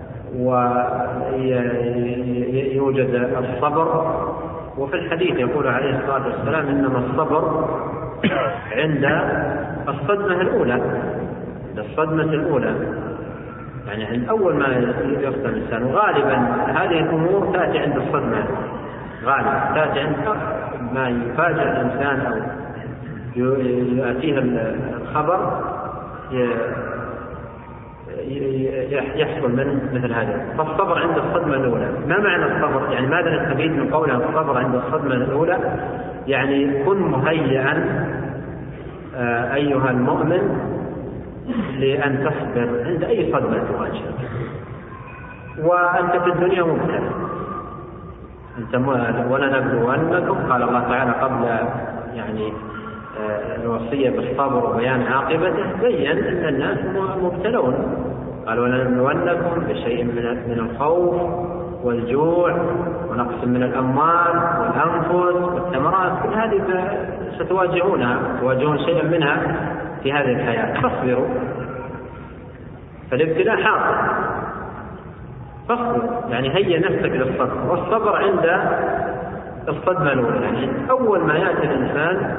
ويوجد الصبر. وفي الحديث يقول عليه الصلاة والسلام إنما الصبر عند الصدمة الأولى، عند الصدمة الأولى يعني عند أول ما يصدم الإنسان. وغالبا هذه الأمور تأتي عند الصدمة، غالبا تأتي عند ما يفاجأ الإنسان أو يأتيه الخبر يحصل منه مثل هذا. فالصبر عند الصدمة الأولى. ما معنى الصبر؟ يعني ماذا نستفيد من قولها الصبر عند الصدمة الأولى؟ يعني كن مهيئا أيها المؤمن لأن تصبر عند أي صدمة تواجهك. وأنت في الدنيا مبتلى، أنت ولنبلونكم، قال الله تعالى قبل يعني الوصية بالصبر وبيان عاقبته بين أن الناس مبتلون، قال ولنبلونكم بشيء من الخوف والجوع ونقص من الأموال والأنفس والثمرات، كل هذه ستواجهونها، تواجهون شيئا منها في هذه الحياة، فاصبروا. فالابتلاء حاصل، فاصبر يعني هيئ نفسك للصبر. والصبر عند الصدمة الأولى، يعني أول ما يأتي الإنسان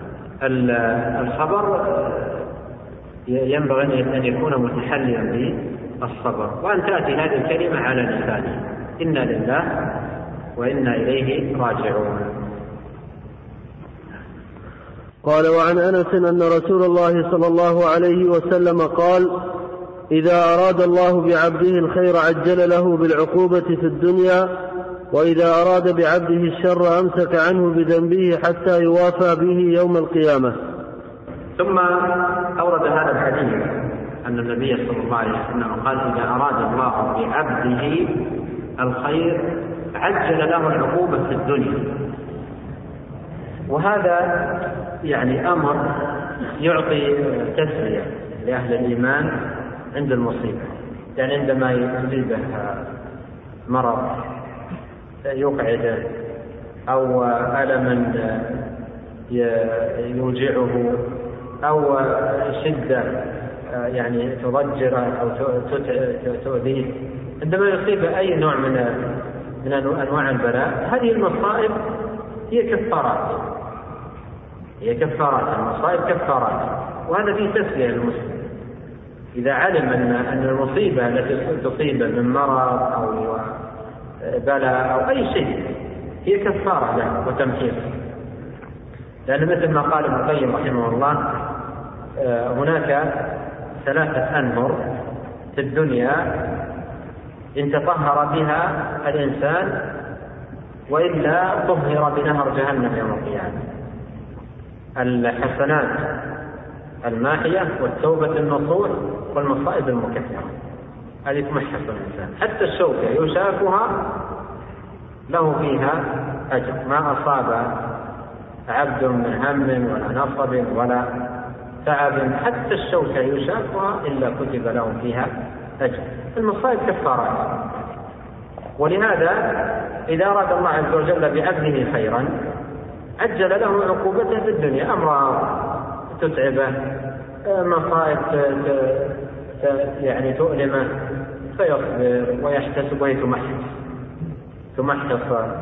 الخبر ينبغي أن يكون متحليا بالصبر، وأن تأتي هذه الكلمة على لسانه: إنا لله وإنا إليه راجعون. قال: وعن أنس أن رسول الله صلى الله عليه وسلم قال: إذا أراد الله بعبده الخير عجل له بالعقوبة في الدنيا، وإذا أراد بعبده الشر أمسك عنه بذنبه حتى يوافى به يوم القيامة. ثم أورد هذا الحديث أن النبي صلى الله عليه وسلم قال: إذا أراد الله بعبده الخير عجل له العقوبة في الدنيا. وهذا يعني أمر يعطي تسلية لأهل الإيمان عند المصيبة، يعني عندما يصيبه مرض يقعده أو ألما يوجعه أو شدة يعني تضجره أو تؤذيه، عندما يصيب أي نوع من من أنواع البلاء، هذه المصائب هي كفارات، هي كفارات، المصائب كفارات. وهذا فيه تسلية للمسلم إذا علم أن أن المصيبة التي تصيبه من مرض أو بلاء أو أي شيء هي كفارة له وتمحيص. لأن مثل ما قال ابن القيم رحمه الله: هناك ثلاثة أنهر في الدنيا إن تطهر بها الإنسان وإلا طهر بنهر جهنم يوم القيامة: الحسنات الماحية والتوبة النصوح والمصائب المكفرة. هذه تمحص الإنسان، حتى الشوكة يشافها له فيها أجر، ما أصاب عبد من هم ولا نصب ولا تعب حتى الشوكة يشافها إلا كتب له فيها أجر. المصائب كفارات. ولهذا إذا أراد الله عز وجل بعبده خيرا عجل له عقوبته في الدنيا: أمراض تتعبه، مصائب يعني تؤلمه، فيصبر ويحتسب ويتمحص تمحص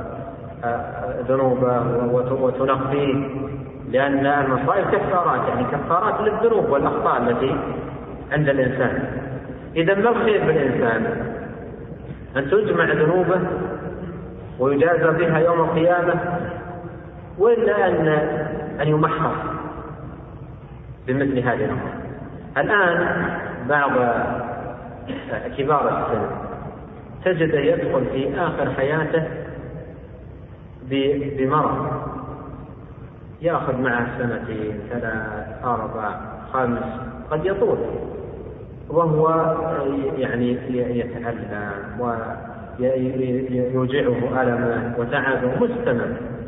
ذنوبه وتنقيه، لأن المصائب كفارات، يعني كفارات للذنوب والأخطاء التي عند الإنسان. إذا ما الخير بالإنسان؟ أن تجمع ذنوبه ويجازى بها يوم القيامة، وإلا أن أن يمحص بمثل هذه الأمور. الآن بعض كبار السن تجد يدخل في آخر حياته بمرض يأخذ معه سنتين ثلاث أربع خمس قد يطول، وهو يعني يتألم يوجعه ألمه وتعبه مستمر،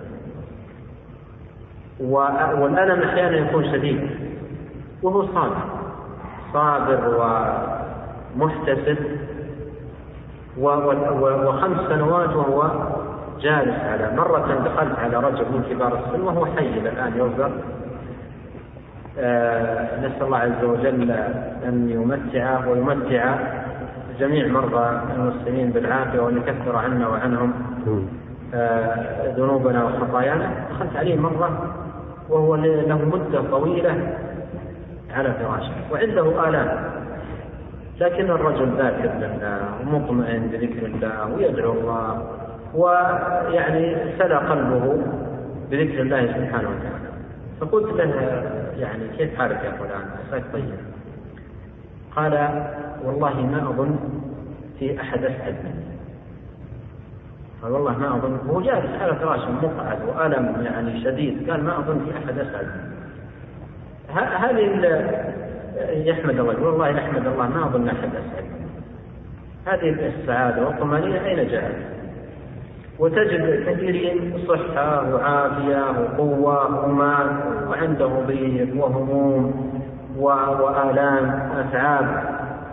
والألم أحيانا يكون شديد وهو صابر صابر ومحتسب، وخمس سنوات وهو جالس على مرة دخلت على رجل من كبار السن وهو حي الآن يرزق، آه نسأل الله عز وجل أن يمتعه ويمتع جميع مرضى المسلمين بالعافية وأن يكفر عنا وعنهم آه ذنوبنا وخطايانا. دخلت عليه مرة وهو له مدة طويلة على فراشه وعنده آلام، لكن الرجل ذاكر لله ومطمئن بذكر الله ويدعو الله، ويعني سلى قلبه بذكر الله سبحانه وتعالى. فقلت له يعني كيف حالك يا فلان؟ عساك طيب؟ قال والله ما أظن في أحد أسعد مني. قال والله ما أظن، هو جالس على فراشه مقعد وألم يعني شديد، قال ما أظن في أحد أسعد مني. هذه يحمد الله، والله يحمد الله ما أظن أحد أسعد مني. هذه السعادة والطمأنينة أين جاءت؟ وتجد كثيرين صحة وعافية وقوة ومال وعنده ضيق وهموم وآلام أتعاب،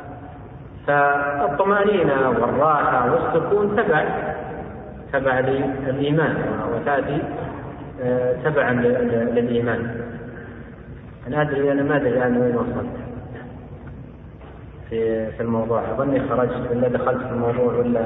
فالطمأنينة والراحة والسكون تبع تبع للإيمان وتأتي تبعا للإيمان. أنا أدري أنا ما أدري الآن وين وصلت في في الموضوع، أظني خرجت ولا دخلت في الموضوع ولا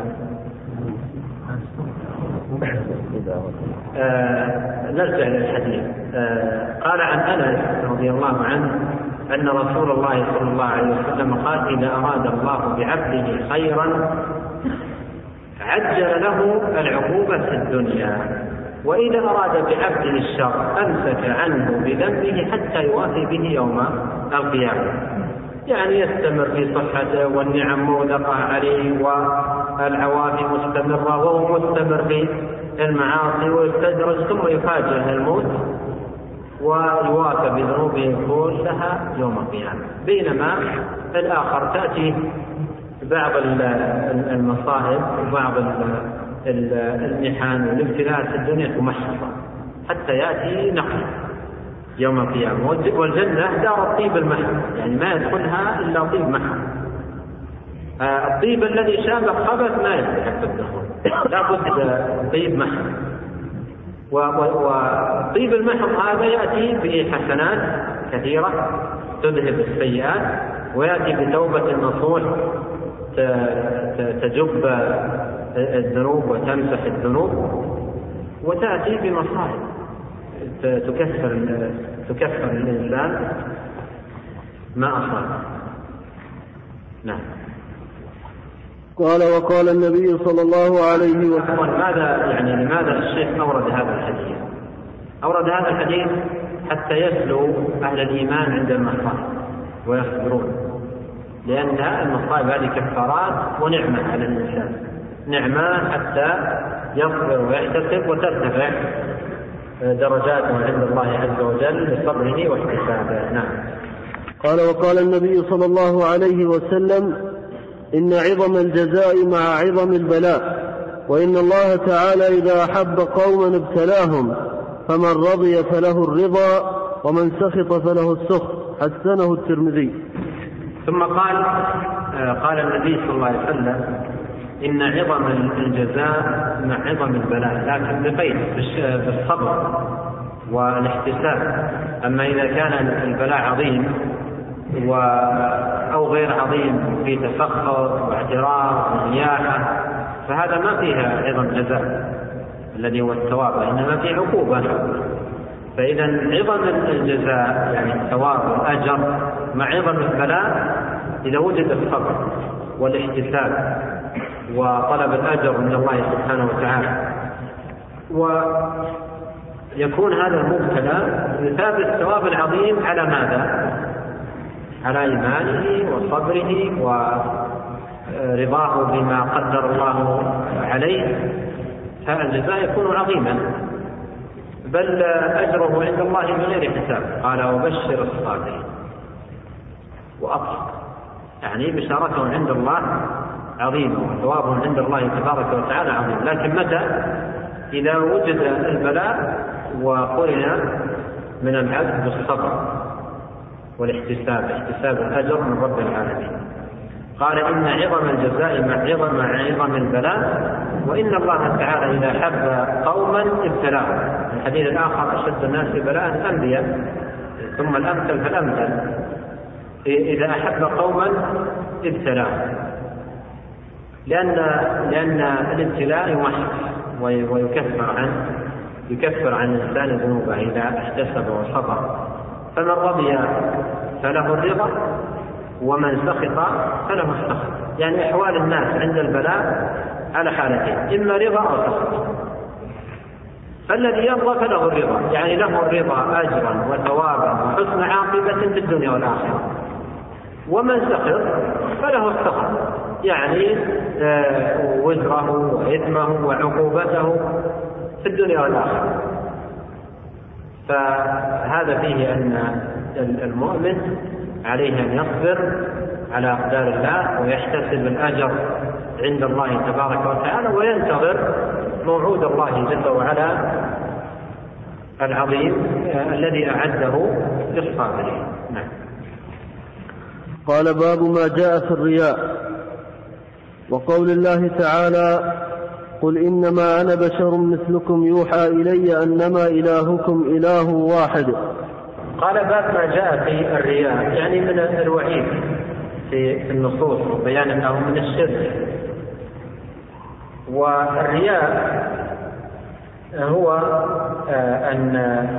آه نرجع للحديث. آه قال عن أنس رضي الله عنه أن رسول الله صلى الله عليه وسلم قال إذا أراد الله بعبده خيرا عجل له العقوبة في الدنيا، وإذا أراد بعبده الشر أمسك عنه بذنبه حتى يوافي به يوم القيامة. يعني يستمر في صحته والنعم مودقة عليه والعوافي مستمرة وهو مستمر في المعاصي ويستدرج، ثم يفاجأ الموت ويوافى بذنوبه كلها يوم القيامة. بينما الآخر تأتي بعض المصائب وبعض المحن والابتلاءات في الدنيا تمحصة حتى يأتي نقل يوم القيامة. والجنة دار الطيب المحض، يعني ما يدخلها إلا طيب محض. الطيب الذي شابه خبث ما يستحق الدخول، لابد طيب محض. وطيب المحض هذا يأتي بحسنات كثيرة تذهب السيئات، ويأتي بتوبة نصوح تجب الذنوب وتمسح الذنوب، وتأتي بمصائب تكفر تكفر الإنسان ما أصاب. نعم. قال وقال النبي صلى الله عليه وسلم. ماذا يعني لماذا الشيخ أورد هذا الحديث؟ أورد هذا الحديث حتى يسلو أهل الإيمان عند المصائب ويصبرون، لأن المصائب هذه كفارات ونعمة على الإنسان، نعمة حتى يصبر ويحتسب وترتفع درجاته عند الله عز وجل بصبره واحتسابه. نعم. قال وقال النبي صلى الله عليه وسلم إن عظم الجزاء مع عظم البلاء، وإن الله تعالى إذا أحب قوما ابتلاهم، فمن رضي فله الرضا ومن سخط فله السخط. حسنه الترمذي. ثم قال قال النبي صلى الله عليه وسلم إن عظم الجزاء مع عظم البلاء، لكن بقيد بالصبر والاحتساب. أما إذا كان البلاء عظيم أو غير عظيم في تسخط واعتراض ونياحة فهذا ما فيها عظم جزاء الذي هو الثواب، إنما فيه عقوبة. فإذا عظم الجزاء يعني الثواب والأجر مع عظم البلاء إذا وجد الصبر والاحتساب وطلب الأجر من الله سبحانه وتعالى، ويكون هذا المبتلى يثاب الثواب العظيم على ماذا؟ على إيمانه وصبره ورضاه بما قدر الله عليه، فالجزاء يكون عظيما، بل أجره عند الله من غير حساب. قال وبشر الصابرين وأبشر، يعني بشارته عند الله عظيمة وثوابهم عند الله تبارك وتعالى عظيم. لكن متى؟ إذا وجد البلاء وقرن من العبد بالصبر والاحتساب، احتساب الأجر من رب العالمين. قال إن عظم الجزاء مع عظم مع عظم البلاء، وإن الله تعالى إذا حب قوما ابتلاهم. الحديث الآخر أشد الناس بلاء الأنبياء ثم الأمثل فالأمثل. إذا أحب قوما ابتلاهم، لأن لأن الابتلاء يمحص ويكفر عن يكفر عن الإنسان ذنوبه إذا احتسب وصبر. فمن رضي فله الرضا ومن سخط فله السخط. يعني أحوال الناس عند البلاء على حالتين، إما رضا أو سخط. فالذي يرضى فله الرضا، يعني له الرضا أجرا وثوابا وحسن عاقبة في الدنيا والآخرة. ومن سخط فله السخط، يعني وزره وإثمه وعقوبته في الدنيا والآخرة. فهذا فيه أن المؤمن عليه أن يصبر على أقدار الله ويحتسب الأجر عند الله تبارك وتعالى، وينتظر موعود الله جل وعلا العظيم الذي أعده للصابرين. نعم. قال باب ما جاء في الرياء وقول الله تعالى قل إنما أنا بشر مثلكم يوحى إلي أنما إلهكم إله واحد. قال باب ما جاء في الرياء، يعني من الوعيد في النصوص وبيان أنه من الشرك. والرياء هو أن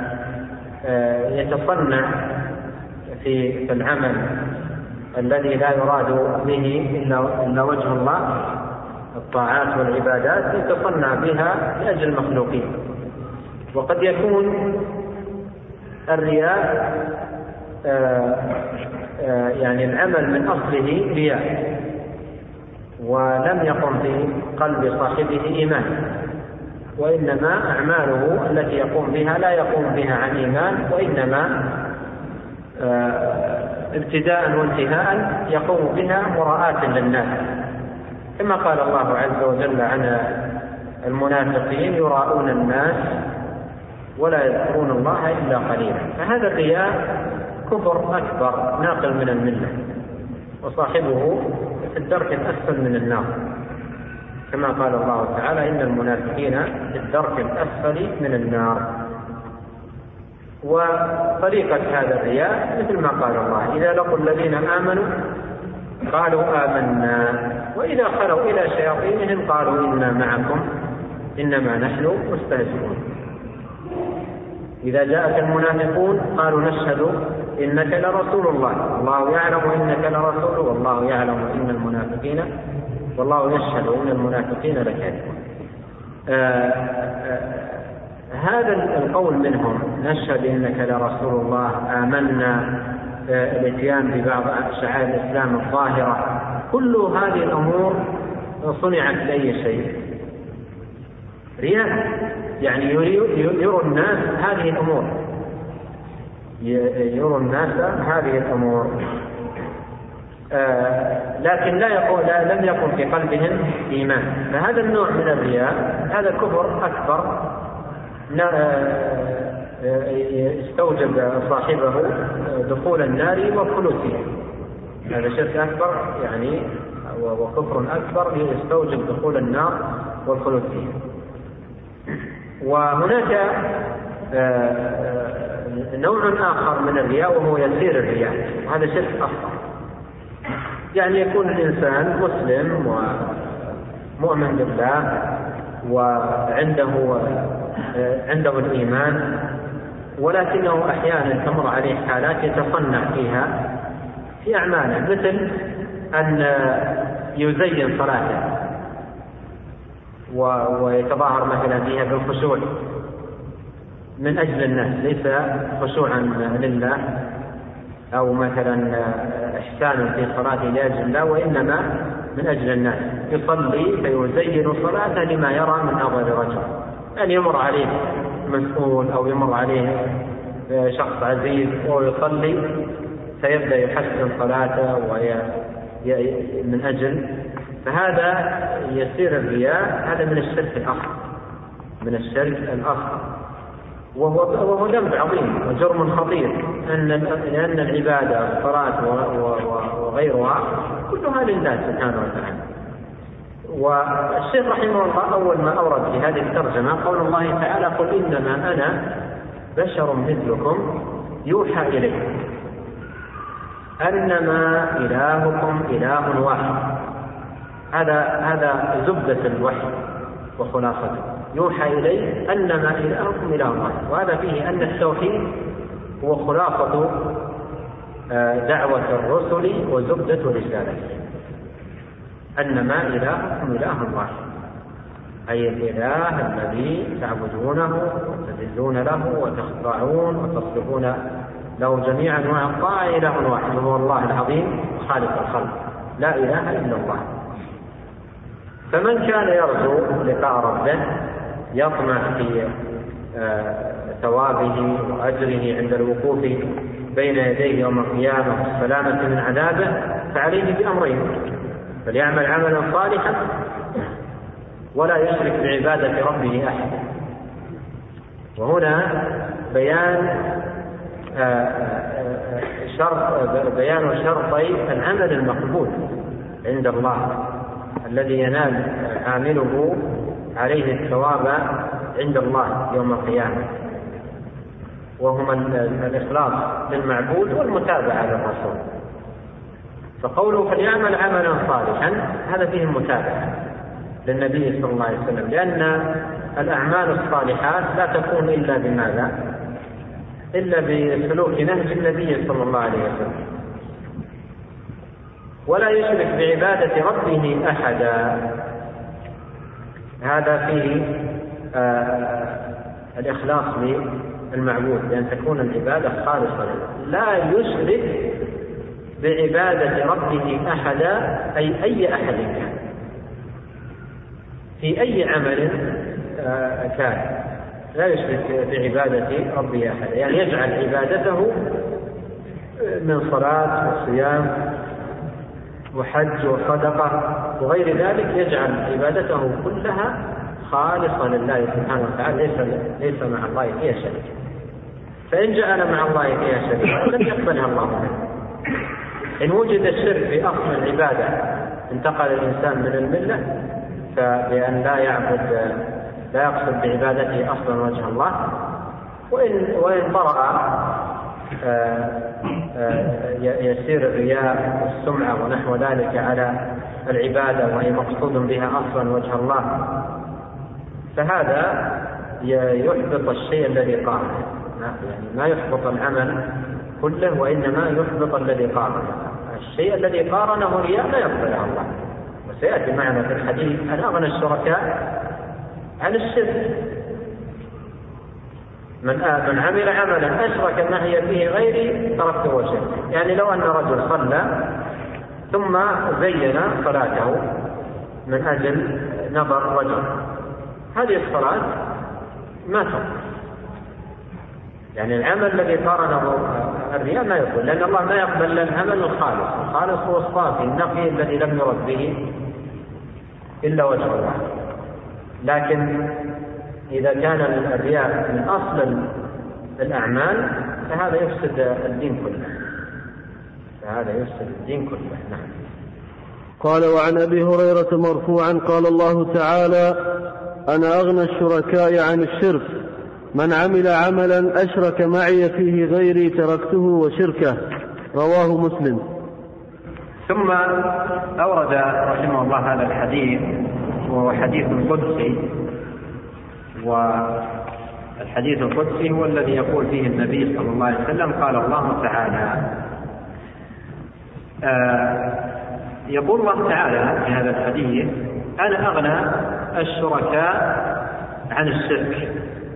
يتصنع في العمل الذي لا يراد به إلا وجه الله، الطاعات والعبادات يتصنع بها لأجل المخلوقين. وقد يكون الرياء آآ آآ يعني العمل من أصله رياء ولم يقم في قلب صاحبه إيمان، وإنما أعماله التي يقوم بها لا يقوم بها عن إيمان، وإنما ابتداء وانتهاء يقوم بها مراءة للناس، كما قال الله عز وجل عن المنافقين يراءون الناس ولا يذكرون الله إلا قليلا. فهذا الرياء كفر أكبر ناقل من الملة، وصاحبه في الدرك الأسفل من النار، كما قال الله تعالى إن المنافقين في الدرك الأسفل من النار. وطريقة هذا الرياء مثل ما قال الله إذا لقوا الذين آمنوا قالوا آمنا وإذا خلوا إلى شياطينهم قالوا إنا معكم إنما نحن مستهزئون. إذا جاءك المنافقون قالوا نشهد إنك لرسول الله والله يعلم إنك لرسول والله يعلم إن المنافقين والله يشهد إن المنافقين لكاذبون. هذا القول منهم نشهد إنك لرسول الله آمنا، الاتيان ببعض شعائر الإسلام الظاهرة، كل هذه الأمور صنعت لأي شيء؟ رياء، يعني يرى الناس هذه الأمور يرى الناس هذه الأمور آه لكن لا يكون لا لم يكن في قلبهم إيمان. فهذا النوع من الرياء هذا كفر أكبر استوجب صاحبه دخول النار والخلود فيها. هذا شرك أكبر يعني وكفر أكبر يستوجب دخول النار والخلود فيها. وهناك نوع آخر من الرياء وهو يسير الرياء، وهذا شرك أصغر، يعني يكون الإنسان مسلم ومؤمن بالله وعنده عنده الإيمان، ولكنه أحيانا تمر عليه حالات يتصنع فيها في أعماله، مثل أن يزين صلاته ويتظاهر مثلا فيها بالخشوع من أجل الناس، ليس خشوعا لله أو مثلا إحسانا في صلاته لأجل الله، وإنما من أجل الناس. يصلي فيزين صلاته لما يرى من أغلب رجل، أن يمر عليه مسؤول أو يمر عليه شخص عزيز ويصلي فيبدأ يحسن صلاته وي... من أجل فهذا يصير الرياء هذا من الشرك الأصغر من الشرك الأصغر وهو وهو ذنب عظيم وجرم خطير، أن لأن العبادة الصلاة وغيرها كلها لله سبحانه وتعالى. والشيخ رحمه الله أول ما أورد في هذه الترجمة قول الله تعالى: قل إنما أنا بشر مثلكم يوحى إلي أنما إلهكم إله واحد. هذا هذا زبدة الوحي وخلاصته، يوحى إلي أنما إلهكم إله واحد. وهذا فيه أن التوحيد هو خلاصة دعوة الرسل وزبدة رسالته، أنما إلهكم إله واحد، أي الإله الذي تعبدونه وتذلون له وتخضعون وتصرفون له جميع أنواع الطاعة إله واحد وهو الله العظيم خالق الخلق، لا إله إلا الله. فمن كان يرجو لقاء ربه يطمع في ثوابه وأجره عند الوقوف بين يديه يوم القيامة والسلامة من عذابه فعليه بأمرين: فليعمل عملا صالحا ولا يشرك بعبادة ربه أحد. وهنا بيان شرط بيان شرطي العمل المقبول عند الله الذي ينال عامله عليه الثواب عند الله يوم القيامة، وهما الإخلاص للمعبود والمتابعة للرسول. فقوله فليعمل عملا صالحا هذا فيه المتابعة للنبي صلى الله عليه وسلم، لأن الأعمال الصالحات لا تكون إلا بماذا؟ إلا بسلوك نهج النبي صلى الله عليه وسلم. ولا يشرك بعبادة ربه أحدا، هذا فيه آه الإخلاص للمعبود بأن تكون العبادة خالصة، لا يشرك بعبادة ربه أحدا أي أي أحد كان في أي عمل آه كان، لا يشرك بعبادة ربه أحدا، يعني يجعل عبادته من صلاة وصيام وحج وصدقة وغير ذلك، يجعل عبادته كلها خالصة لله سبحانه وتعالى، ليس ليس مع الله فيها شريك. فإن جعل مع الله فيها شريك لم يقبلها الله منه. إن وجد الشرك في أصل العبادة انتقل الإنسان من الملة، فبأن لا يعبد لا يقصد بعبادته أصلا وجه الله. وإن وإن طرأ يسير الرياء والسمعة ونحو ذلك على العبادة وهي مقصود بها أصلا وجه الله، فهذا يحبط الشيء الذي قارنه، يعني ما يحبط العمل كله وإنما يحبط الذي قارنه. الشيء الذي قارنه رياء لا يقبله الله، وسيأتي معنا في الحديث أن أغنى الشركاء عن الشرك من من عمل عملا أشرك معي فيه غيري تركته وشركه. يعني لو أن رجل صلى ثم زين صلاته من أجل نظر رجل، هذه الصلاة ما تقبل، يعني العمل الذي قارنه الرياء ما يقبل، لأن الله ما يقبل العمل الخالص. الخالص هو الصافي النقي الذي لم يرد به إلا وجه الله. لكن إذا كان الرياء من أصل الأعمال فهذا يفسد الدين كله، فهذا يفسد الدين كله. نعم. قال: وعن أبي هريرة مرفوعا قال الله تعالى: أنا أغنى الشركاء عن الشرك، من عمل عملا أشرك معي فيه غيري تركته وشركه، رواه مسلم. ثم أورد رحمه الله هذا الحديث، وهو حديث قدسي، والحديث القدسي هو الذي يقول فيه النبي صلى الله عليه وسلم: قال الله تعالى. آه يقول الله تعالى في هذا الحديث: أنا أغنى الشركاء عن الشرك.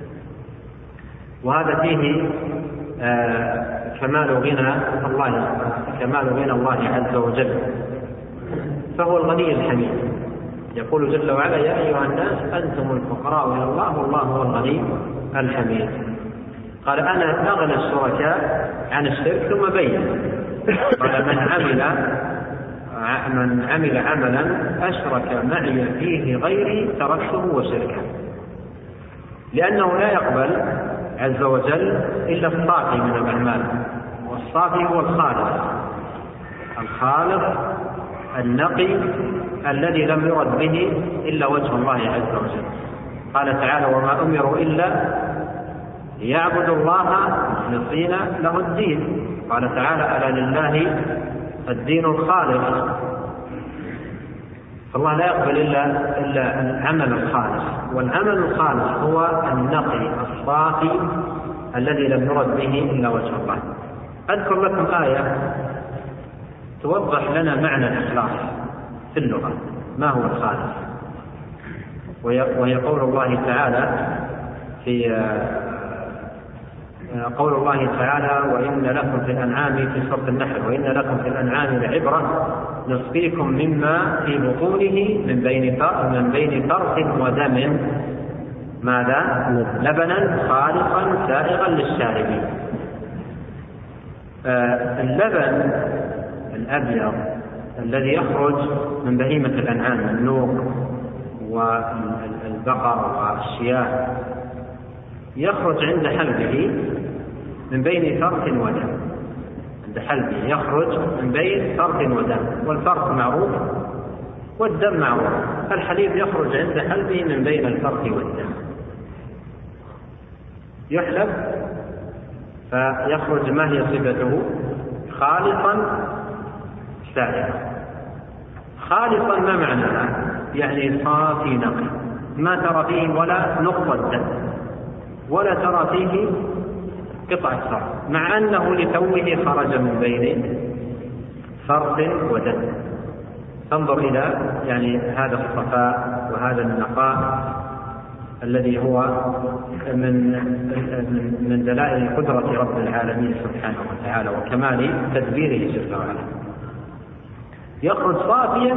وهذا فيه آه كمال غنى الله كمال غنى الله عز وجل، فهو الغني الحميد. يقول جل وعلا: يا أيها الناس أنتم الفقراء إلى الله والله هو الغني الحميد. قال: أنا أغنى الشركاء عن الشرك، ثم بين قال: من عمل من عمل عملا أشرك معي فيه غيري تركته وشركه، لأنه لا يقبل عز وجل إلا الصافي من الأعمال، والصافي هو الخالص الخالص النقي الذي لم يرد به إلا وجه الله عز وجل. قال تعالى: وما أمروا إلا ليعبدوا الله مخلصين له الدين. قال تعالى: ألا لله الدين الخالص. فالله لا يقبل إلا إلا العمل الخالص، والعمل الخالص هو النقي الصافي الذي لم يرد به إلا وجه الله. أذكر لكم آية توضح لنا معنى الإخلاص في اللغة، ما هو الخالص، وهي قول الله تعالى في قول الله تعالى: وإن لكم في الأنعام في سورة النحل وإن لكم في الأنعام لعبرة نسقيكم مما في بطونه من بين من بين فرث ودم ماذا؟ لبنا خالصا سائغا للشاربين. آه اللبن الأبيض الذي يخرج من بهيمة الأنعام، النوق والبقر والشياه، يخرج عند حلبه من بين فرث ودم. عند حلبه يخرج من بين فرث ودم، والفرث معروف والدم معروف. الحليب يخرج عند حلبه من بين الفرث والدم، يحلب فيخرج. ما هي صفته؟ خالصا سائغا. خالصا ما معناها؟ يعني صافي نقي، ما ترى فيه ولا نقطة دم ولا ترى فيه قطعة فرث، مع أنه لتوه خرج من بين فرث ودم. تنظر إلى يعني هذا الصفاء وهذا النقاء الذي هو من من دلائل قدرة رب العالمين سبحانه وتعالى وكمال تدبيره جل وعلا. يخرج صافيا،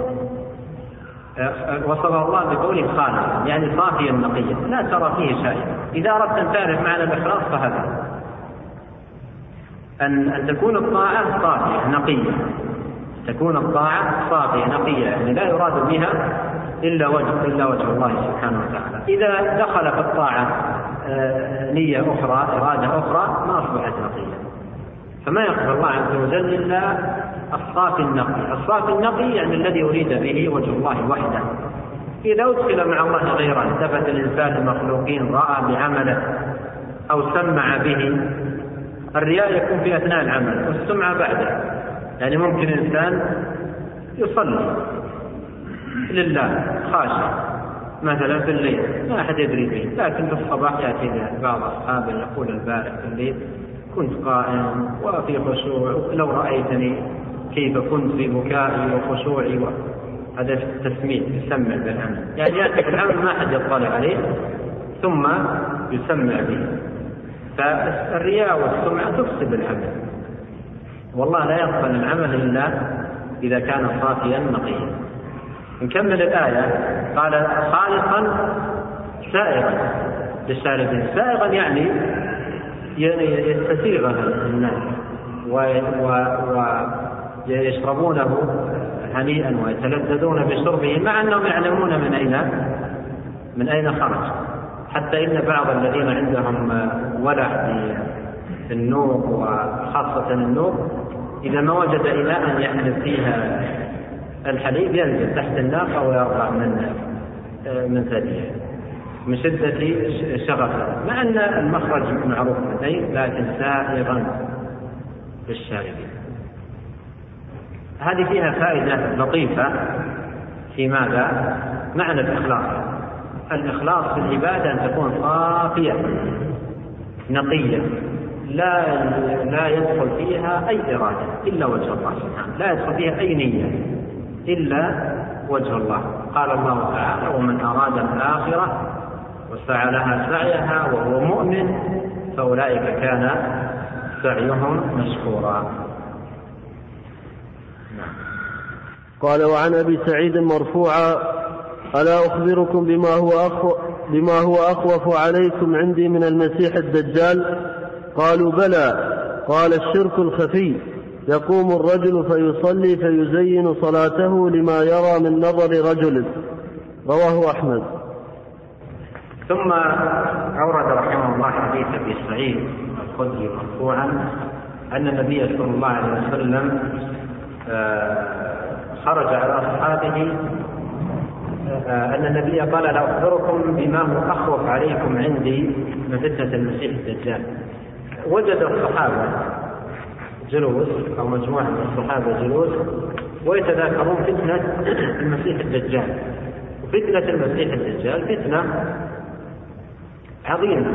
وصف الله بقوله خالصا، يعني صافيا نقيا لا ترى فيه شيء. إذا أردت أن تعرف معنى الإخلاص فهذا أن أن تكون الطاعة صافية نقية، تكون الطاعة صافية نقية، يعني لا يراد بها إلا وجه إلا وجه الله سبحانه وتعالى. إذا دخل في الطاعة نية أخرى، إرادة أخرى، ما أصبحت نقية. فما يقبل الله عز وجل إلا الصافي النقي. الصافي النقي يعني الذي يريد به وجه الله وحده. إذا أدخل مع الله غيره، التفت الإنسان المخلوقين، رأى بعمله أو سمع به. الرياء يكون في أثناء العمل والسمعة بعده. يعني ممكن إنسان يصلي لله خاشع مثلا في الليل، ما أحد يدري به، لكن في الصباح يأتي بعض أصحابه يقول البارح في الليل كنت قائم وفي خشوع، لو رأيتني كيف كنت في بكائي وخشوعي. هذا التسميع يسمع بالعمل، يعني يأتي بالعمل ما أحد يطلع عليه ثم يسمع به. فالرياء والسمعة تفسد العمل، والله لا يقبل العمل إلا إذا كان صافيا نقيا. نكمل الآية. قال: خالصا سائغا للشاربين. سائغا يعني يستسيغ الناس ويشربونه هنيئا ويتلذذون بشربه، مع أنهم يعلمون من أين من أين خرج. حتى إن بعض الذين عندهم ولع في النوق وخاصة النوق، إذا ما وجد إناء يحلب فيها الحليب ينزل تحت الناقة ويرفع من من ثديها من شدة شغفه، مع أن المخرج معروف لديه، لكن سائغا للشاربين. هذه فيها فائدة لطيفة في ماذا؟ معنى الإخلاص. الإخلاص في العبادة أن تكون صافية نقية، لا لا يدخل فيها أي إرادة إلا وجه الله سبحانه، لا يدخل فيها أي نية إلا وجه الله. قال الله تعالى: ومن أراد الآخرة وسعى لها سعيها وهو مؤمن فأولئك كان سعيهم مشكورا. قال: وعن أبي سعيد مرفوعا: ألا أخبركم بما هو أخو بما هو أخوف عليكم عندي من المسيح الدجال؟ قالوا: بلى. قال: الشرك الخفي. يقوم الرجل فيصلي فيزين صلاته لما يرى من نظر رجل. رواه أحمد. ثم أورد رحمه الله حديث أبي سعيد الخدري مرفوعا أن النبي صلى الله عليه وسلم خرج على أصحابه أن النبي قال: لا أخبركم بما هو أخوف عليكم عندي من فتنة المسيح الدجال. وجد الصحابة جلوس أو مجموعة من الصحابة جلوس ويتذاكرون فتنة المسيح الدجال. وفتنة المسيح الدجال فتنة عظيمة،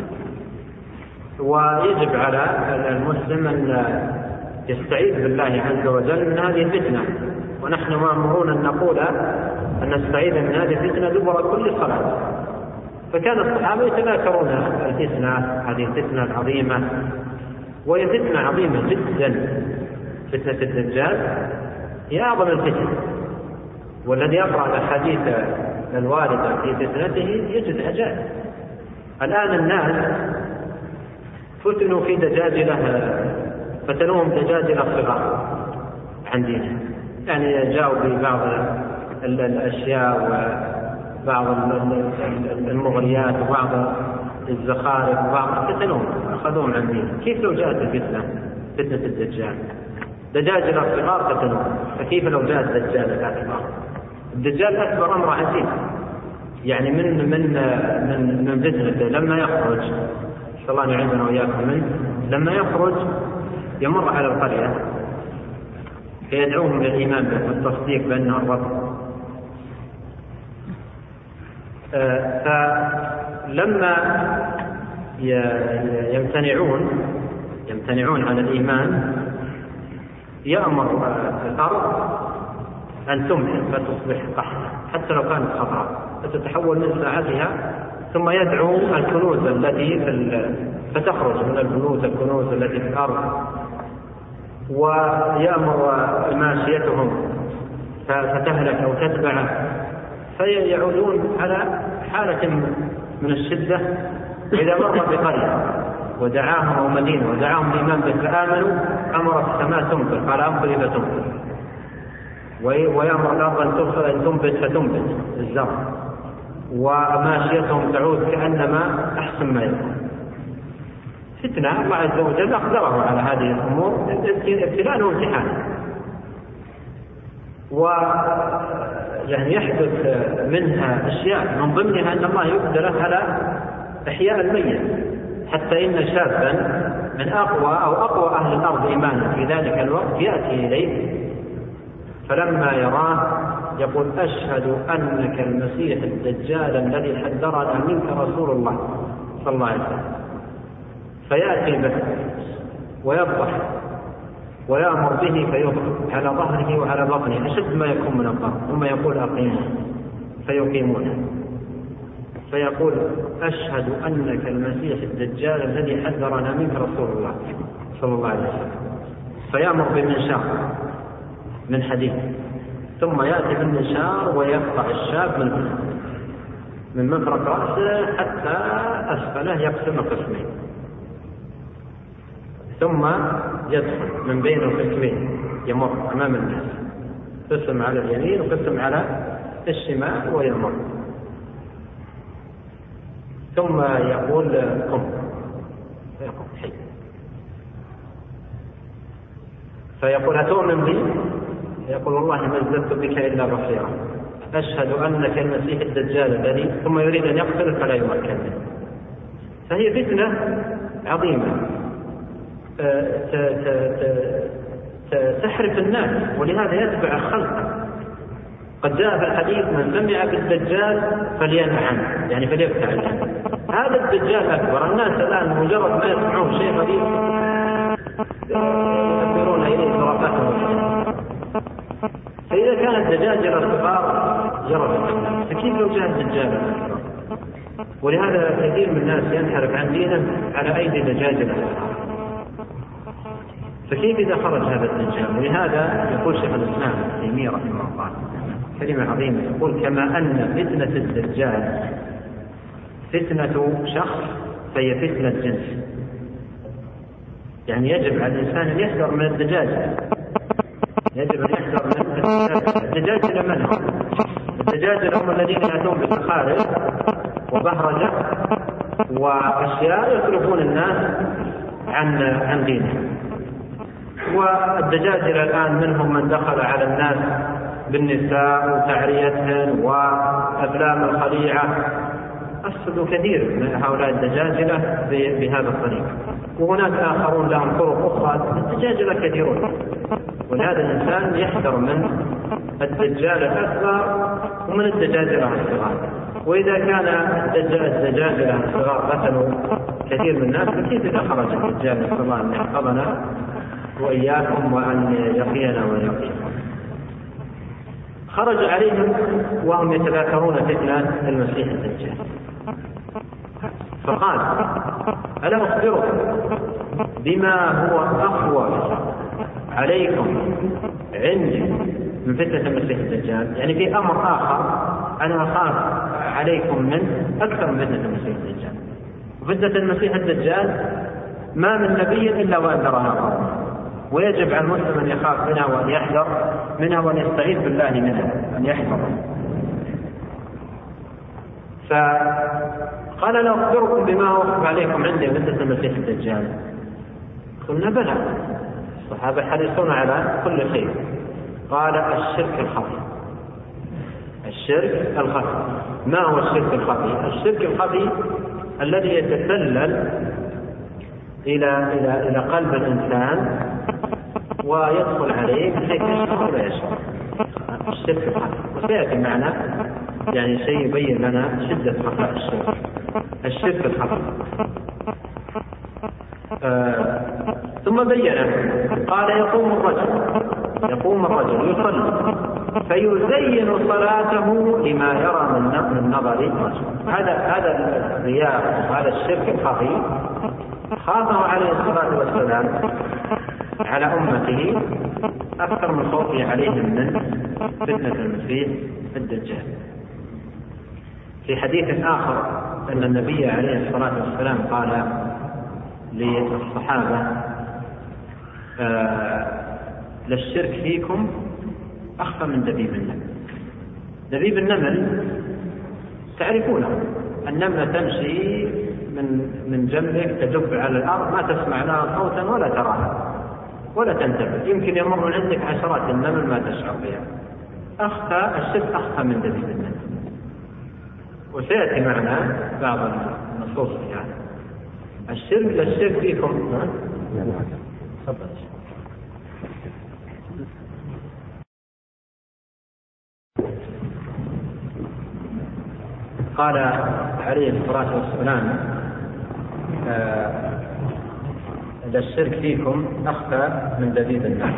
ويجب على المسلم أن يستعيذ بالله عز وجل من هذه الفتنة. ونحن مأمورون أن نقول أن نستعيذ من هذه الفتنة دبر كل صلاة. فكان الصحابة يتذاكرون الفتنة، هذه الفتنة العظيمة، وهي فتنة عظيمة جدا. فتنة الدجال هي أعظم الفتن، والذي يقرأ الأحاديث الواردة في فتنته يجد عجائب. الآن الناس فتنوا في دجاجلة، فتنوهم دجاجلة صغار عن دينهم، يعني جاءوا ببعض الأشياء وبعض المغريات وبعض الزخارف وبعض فتنوهم أخذوهم عن دينهم. كيف لو جاءت الفتنة فتنة الدجال دجاجلة صغار فتنوهم، فكيف لو جاءت دجاجلة أكبر؟ الدجال أكبر أمر عجيب، يعني من من من من فتنته لما يخرج، نسأل الله أن يعيذنا وإياكم منه، لما يخرج يمر على القرية فيدعوهم للإيمان بالتصديق بأنه الرب. فلما يمتنعون يمتنعون عن الإيمان يأمر الأرض أن تمهل فتصبح قحطا حتى لو كانت خضراء، فتتحول من ساعتها، ثم يدعو الكنوز التي في فتخرج من البيوت الكنوز التي في الأرض، ويأمر ماشيتهم فتهلك أو تتبع، فيعودون على حالة من الشدة. إذا مر بقرية ودعاهم أو مدينة ودعاهم الإيمان به فآمنوا أمر السماء تنبت، قال أمطري فتنبت، ويأمر الأرض أن تنبت فتنبت الزرع، وماشيتهم تعود كأنما أحسن ما يكون. فتنة الله عز وجل أقدره على هذه الأمور ابتلاء وامتحان، ويعني يحدث منها أشياء من ضمنها أن الله يقدر على إحياء الميت، حتى إن شابا من أقوى أو أقوى أهل الأرض إيمانا في ذلك الوقت يأتي إليه فلما يراه يقول: أشهد أنك المسيح الدجال الذي حذرنا منك رسول الله صلى الله عليه وسلم. فيأتي به ويضحك ويأمر به فيضرب على ظهره وعلى بطنه أشد ما يكون من الضرب، ثم يقول: أقيموا، فيقيمونه، فيقول: أشهد أنك المسيح الدجال الذي حذرنا منك رسول الله صلى الله عليه وسلم. فيأمر بمنشار من حديد، ثم يأتي بالمنشار ويقطع الشاب من من مفرق رأسه حتى أسفله، يقسم قسمين، ثم يدخل من بين القسمين يمر أمام الناس، قسم على اليمين وقسم على الشمال ويمر، ثم يقول: قم، فيقوم حي، فيقول: أتؤمن بي؟ فيقول: والله ما ازددت بك إلا بصيرا، أشهد أنك المسيح الدجال الذي، ثم يريد أن يقتل فلا يمكن منه. فهي فتنة عظيمة تحرف الناس، ولهذا يتبع الخلق. قد جاء في الحديث: من سمع بالدجال فلينهى عنه، يعني فليبتعد عنه. هذا الدجال أكبر. الناس الآن مجرد ما يسمعون شيء غريب يكبرون إليه خرافاتهم. فإذا كان الدجاجل الصغار جرت، فكيف لو جاء الدجال الأكبر؟ ولهذا كثير من الناس ينحرف عن دينه على أيدي دجاجل الصغار. فكيف إذا خرج هذا الدجال؟ ولهذا يقول شيخ الإسلام ابن تيمية رحمه الله كلمة عظيمة، يقول: كما أن فتنة الدجال فتنة شخص فهي فتنة جنس. يعني يجب على الإنسان أن يحذر من الدجاجة، يجب أن يحذر من الدجاجة. من هم الدجاجة؟ هم الذين يأتون بالزخارف وبهرجة وأشياء يصرفون الناس عن عن دينهم. والدجاجة الآن منهم من دخل على الناس بالنساء وتعريتهن وأفلام الخليعة. أفسدوا كثير من هؤلاء الدجاجلة بهذا الطريق، وهناك آخرون لهم طرق أخرى. الدجاجلة كثيرون، ولهذا الإنسان يحذر من الدجال الأصغر ومن الدجاجلة الصغار. وإذا كان الدجاجلة الصغار قتلوا كثير من الناس، فكيف إذا خرج الدجال الصغار أن يحفظنا وإياكم وأن يقينا ويقيكم؟ خرج عليهم وهم يتذاكرون فتنة المسيح الدجال، فقال: ألا أخبركم بما هو أخوف عليكم عندي من فتنة المسيح الدجال؟ يعني في أمر آخر أنا أخاف عليكم من أكثر من فتنة المسيح الدجال. وفتنة المسيح الدجال ما من نبي إلا وأنذرها قومه، ويجب على المسلم أن يخاف منها وأن يحذر منها وأن يستعيذ بالله منها، أن يحذر. فقال: لا أخبركم بما هو أخوف عليكم عندي من فتنة المسيح الدجال؟ قلنا: بلى. الصحابة حريصون على كل شيء. قال: الشرك الخفي. الشرك الخفي. ما هو الشرك الخفي؟ الشرك الخفي الذي يتسلل إلى إلى إلى قلب الإنسان ويدخل عليه بحيث يشعر ولا يشعر. الشرك الخفي، وسيأتي معنا يعني شيء يبين لنا شدة خفاء الشرك. الشرك الخفي. آه ثم بين، قال: يقوم الرجل يقوم الرجل يصلي فيزين صلاته لما يرى من النظر الرجل. هذا هذا الرياء وهذا الشرك الخفي خافه عليه الصلاة والسلام على أمته أكثر من خوفه عليهم من فتنة المسيح الدجال. في حديث آخر أن النبي عليه الصلاة والسلام قال للصحابة: آه للشرك فيكم أخفى من دبيب النمل. دبيب النمل تعرفونه، النملة تمشي من من جنبك تدب على الأرض، ما تسمع لها صوتا ولا تراها ولا تنتبه، يمكن يمر من عندك عشرات النمل ما تشعر بها. أخفى الشرك أخفى من دبيب النمل. وسيأتي معنا بعض النصوص يعني الشرك للشرك فيكم. قال عليه الصلاة والسلام: آه للشرك فيكم أخفى من دبيب النمل.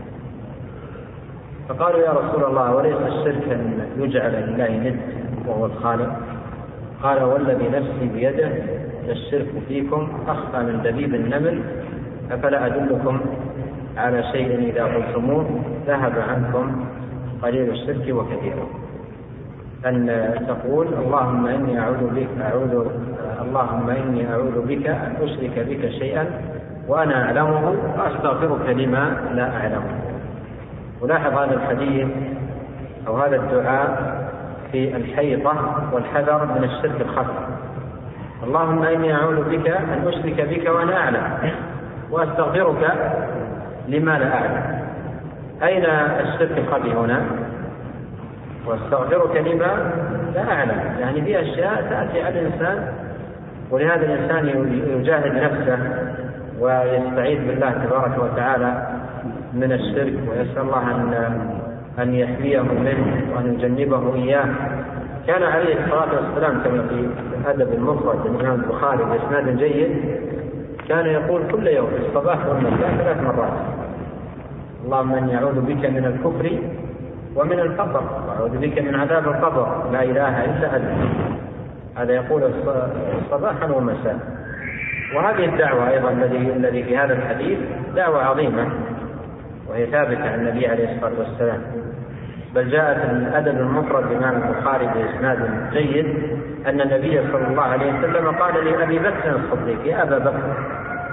فقالوا: يا رسول الله، وليس الشرك أن يجعل لله ند وهو الخالق؟ قال: والذي نفسي بيده للشرك فيكم أخفى من دبيب النمل، أفلا أدلكم على شيء إذا قلتموه ذهب عنكم قليل الشرك وكثيره. أن تقول: اللهم إني أعوذ بك أعوذ اللهم إني أعوذ بك أن أشرك بك شيئا وأنا أعلمه وأستغفرك لما لا أعلمه. ولاحظ هذا الحديث أو هذا الدعاء في الحيطة والحذر من الشرك الخفي. اللهم إني أعوذ بك أن أشرك بك وأنا أعلم وأستغفرك لما لا أعلم. أين الشرك الخفي هنا؟ واستغفرك لما لا أعلم، يعني في أشياء تأتي على الإنسان، ولهذا الإنسان يجاهد نفسه ويستعيذ بالله تبارك وتعالى من الشرك، ويسأل الله أن أن يحميه منه وأن يجنبه إياه. كان عليه الصلاة والسلام كما في الأدب المفرد الإمام البخاري بإسناد جيد، كان يقول كل يوم في الصباح والمساء ثلاث مرات: اللهم إني أعوذ بك من الكفر ومن الفقر وأعوذ بك من عذاب القبر لا إله إلا أنت. هذا يقول صباحا ومساء. وهذه الدعوة أيضا الذي الذي في هذا الحديث دعوة عظيمة، وهي ثابتة عن النبي عليه الصلاة والسلام، بل جاءت في الأدب المفرد الإمام البخاري بإسناد جيد أن النبي صلى الله عليه وسلم قال لأبي بكر الصديق: يا أبا بكر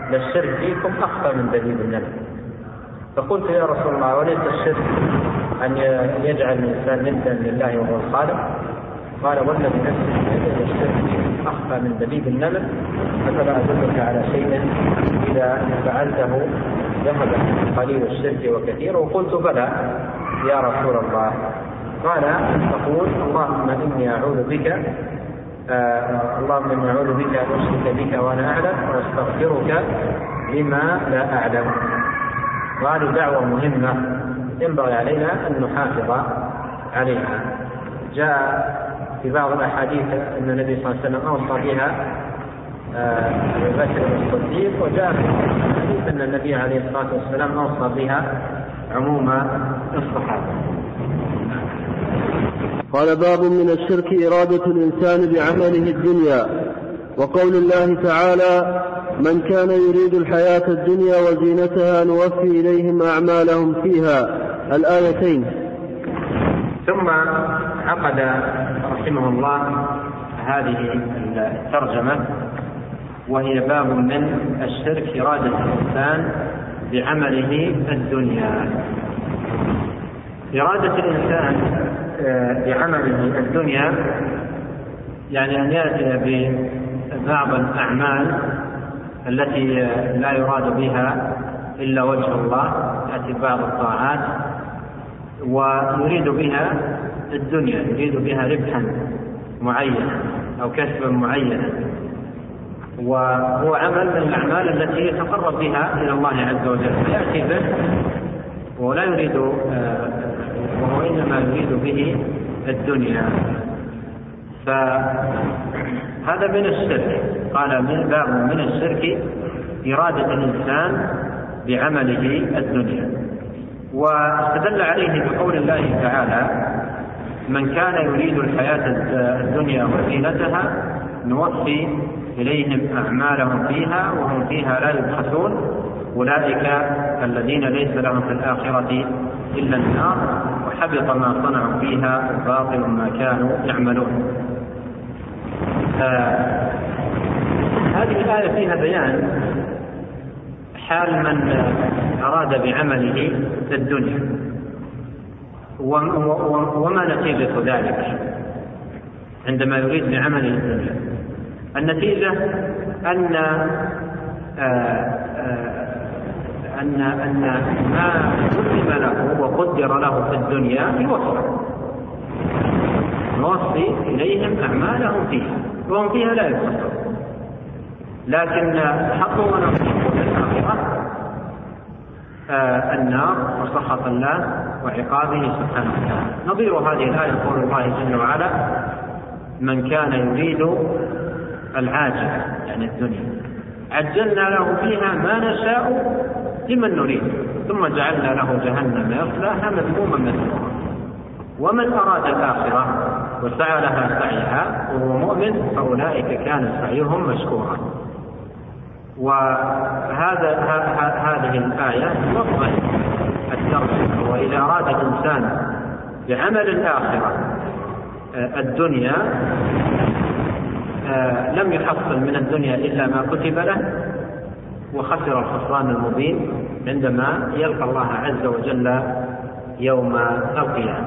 للشرك فيكم أخفى من دبيب النمل. فقلت يا رسول الله وليس الشرك أن يجعل الإنسان ندا لله وهو الخالق؟ قال والذي نفسي بيده الشرك فيكم أخفى من دبيب النمل، فلا أدلك على شيء إذا فعلته ذهب قليل الشرك وكثير؟ وقلت بلى يا رسول الله. قال تقول اللهم إني أعوذ بك آه اللهم إني أعوذ بك أن أشرك بك وأنا أعلم وأستغفرك لما لا أعلم. وهذه دعوة مهمة ينبغي علينا أن نحافظ عليها. جاء في بعض الأحاديث أن النبي صلى الله عليه وسلم أوصى بها أبي بكر الصديق، وجاء في الحديث أن النبي عليه الصلاة والسلام أوصى بها عموم الصحابة. قال باب من الشرك إرادة الإنسان بعمله الدنيا، وقول الله تعالى من كان يريد الحياة الدنيا وزينتها نوفي إليهم أعمالهم فيها، الآيتين. ثم عقد رحمه الله هذه الترجمة وهي باب من الشرك إرادة الإنسان بعمله الدنيا. إرادة الإنسان بعمله الدنيا يعني أن يأتي ببعض الأعمال التي لا يراد بها إلا وجه الله، يأتي بعض الطاعات ويريد بها الدنيا، يريد بها ربحا معينا أو كسبا معينا، وهو عمل من الأعمال التي يتقرب بها إلى الله عز وجل، يأتي به ولا يريد وهو إنما يريد به الدنيا، فهذا من الشرك. قال من باب من الشرك إرادة الإنسان بعمله الدنيا. واستدل عليه بقول الله تعالى من كان يريد الحياة الدنيا وزينتها نوفي إليهم أعمالهم فيها وهم فيها لا يبخسون أولئك الذين ليس لهم في الآخرة إلا النار وحبط ما صنعوا فيها وباطل ما كانوا يعملون. آه هذه الآية فيها بيان حال من أراد بعمله الدنيا وما نتيجة ذلك عندما يريد بعمله الدنيا. النتيجة أن آه آه أن أن ما كتب له وقدر له في الدنيا يوفى، نوصي إليهم أعمالهم فيها وهم فيها لا يبخسون، لكن حقوا ونصيبهم في الآخرة آه النار وسخط الله وعقابه سبحانه وتعالى. نظير هذه الآية قول الله جل وعلا من كان يريد العاجلة يعني الدنيا عجلنا له فيها ما نشاء لمن نريد ثم جعلنا له جهنم يصلاها مذموما مدحورا ومن أراد الآخرة وسعى لها سعيها وهو مؤمن فأولئك كان سعيهم مشكورا. وهذا هذه الآية توضح الترجمة. وإذا أراد الإنسان بعمل الآخرة الدنيا لم يحصل من الدنيا إلا ما كتب له وخسر الخسران المبين عندما يلقى الله عز وجل يوم القيامة.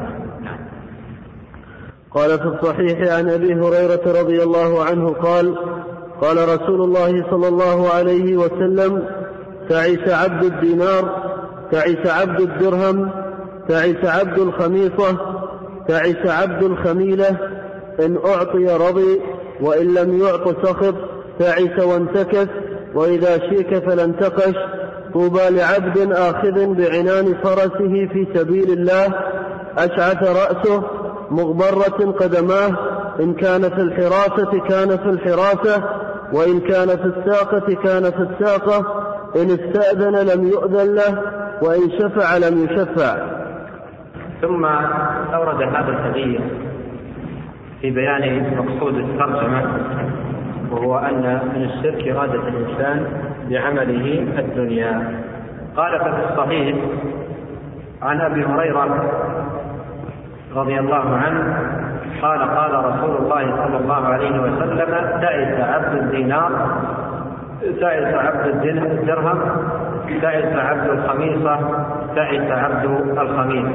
قال في الصحيح عن أبي هريرة رضي الله عنه قال قال رسول الله صلى الله عليه وسلم تعس عبد الدينار تعس عبد الدرهم تعس عبد الخميصة تعس عبد الخميلة إن أعطي رضي وإن لم يعط سخط تعس وانتكس وإذا شيك فلا انتقش طوبى لعبد آخذ بعنان فرسه في سبيل الله أشعث رأسه مغبرة قدماه إن كان في الحراسة كان في الحراسة وإن كان في الساقة كان في الساقة إن استأذن لم يؤذن له وإن شفع لم يشفع. ثم أورد هذا الحديث في بيان مقصود الترجمة وهو أن من الشرك إرادة الإنسان بعمله الدنيا. قال في الصحيح عن أبي هريرة رضي الله عنه قال قال رسول الله صلى الله عليه وسلم تعس عبد الدينار تعس عبد الدرهم، تعس عبد الخميصة، تعس عبد الخميس.